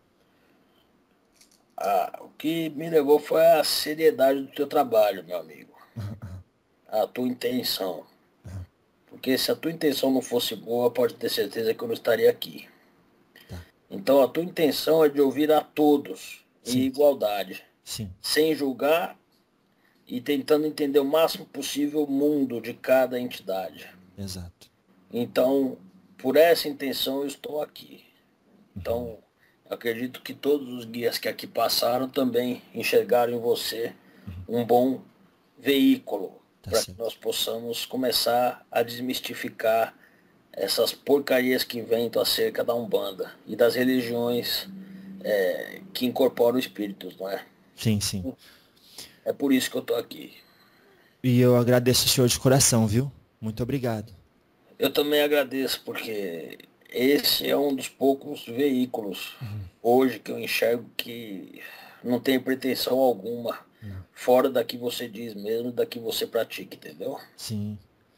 O que me levou foi a seriedade do teu trabalho, meu amigo. A tua intenção. Porque se a tua intenção não fosse boa, pode ter certeza que eu não estaria aqui. Tá. Então a tua intenção é de ouvir a todos em Sim. igualdade, Sim. sem julgar e tentando entender o máximo possível o mundo de cada entidade. Exato. Então, por essa intenção eu estou aqui. Então, acredito que todos os guias que aqui passaram também enxergaram em você um bom veículo Tá para que certo. nós possamos começar a desmistificar essas porcarias que inventam acerca da Umbanda e das religiões que incorporam espíritos, não é? Sim, sim. É por isso que eu estou aqui. E eu agradeço o senhor de coração, viu? Muito obrigado. Eu também agradeço, porque esse é um dos poucos veículos hoje que eu enxergo que não tem pretensão alguma, Não. fora da que você diz mesmo, da que você pratica, entendeu? Sim.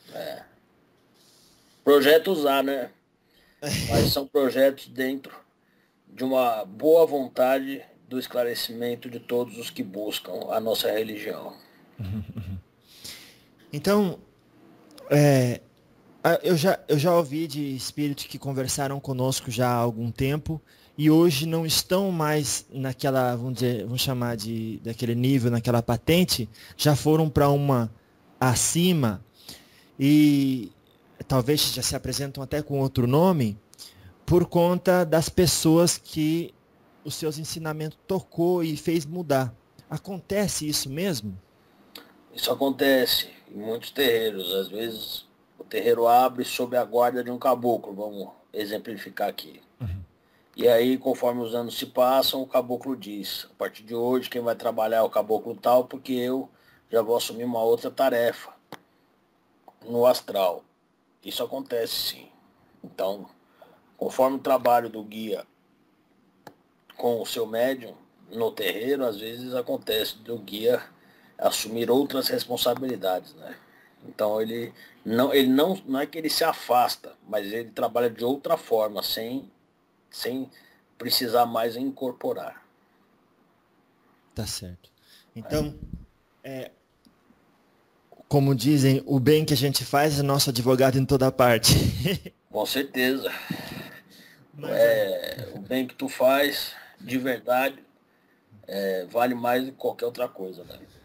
Projetos há, né? Mas são projetos dentro de uma boa vontade do esclarecimento de todos os que buscam a nossa religião. Então, eu já ouvi de espíritos que conversaram conosco já há algum tempo e hoje não estão mais naquela, vamos dizer, vamos chamar de daquele nível, naquela patente, já foram para uma acima e talvez já se apresentam até com outro nome por conta das pessoas que os seus ensinamentos tocou e fez mudar. Acontece isso mesmo? Isso acontece em muitos terreiros. Às vezes o terreiro abre sob a guarda de um caboclo, vamos exemplificar aqui. E aí, conforme os anos se passam, o caboclo diz, a partir de hoje quem vai trabalhar é o caboclo tal, porque eu já vou assumir uma outra tarefa no astral. Isso acontece sim. Então, conforme o trabalho do guia com o seu médium no terreiro, às vezes acontece do guia assumir outras responsabilidades, né? Então não é que ele se afasta, mas ele trabalha de outra forma, sem precisar mais incorporar. Tá certo. Então, como dizem, o bem que a gente faz é nosso advogado em toda parte. Com certeza. Mas é. O bem que tu faz, de verdade, vale mais do que qualquer outra coisa, né?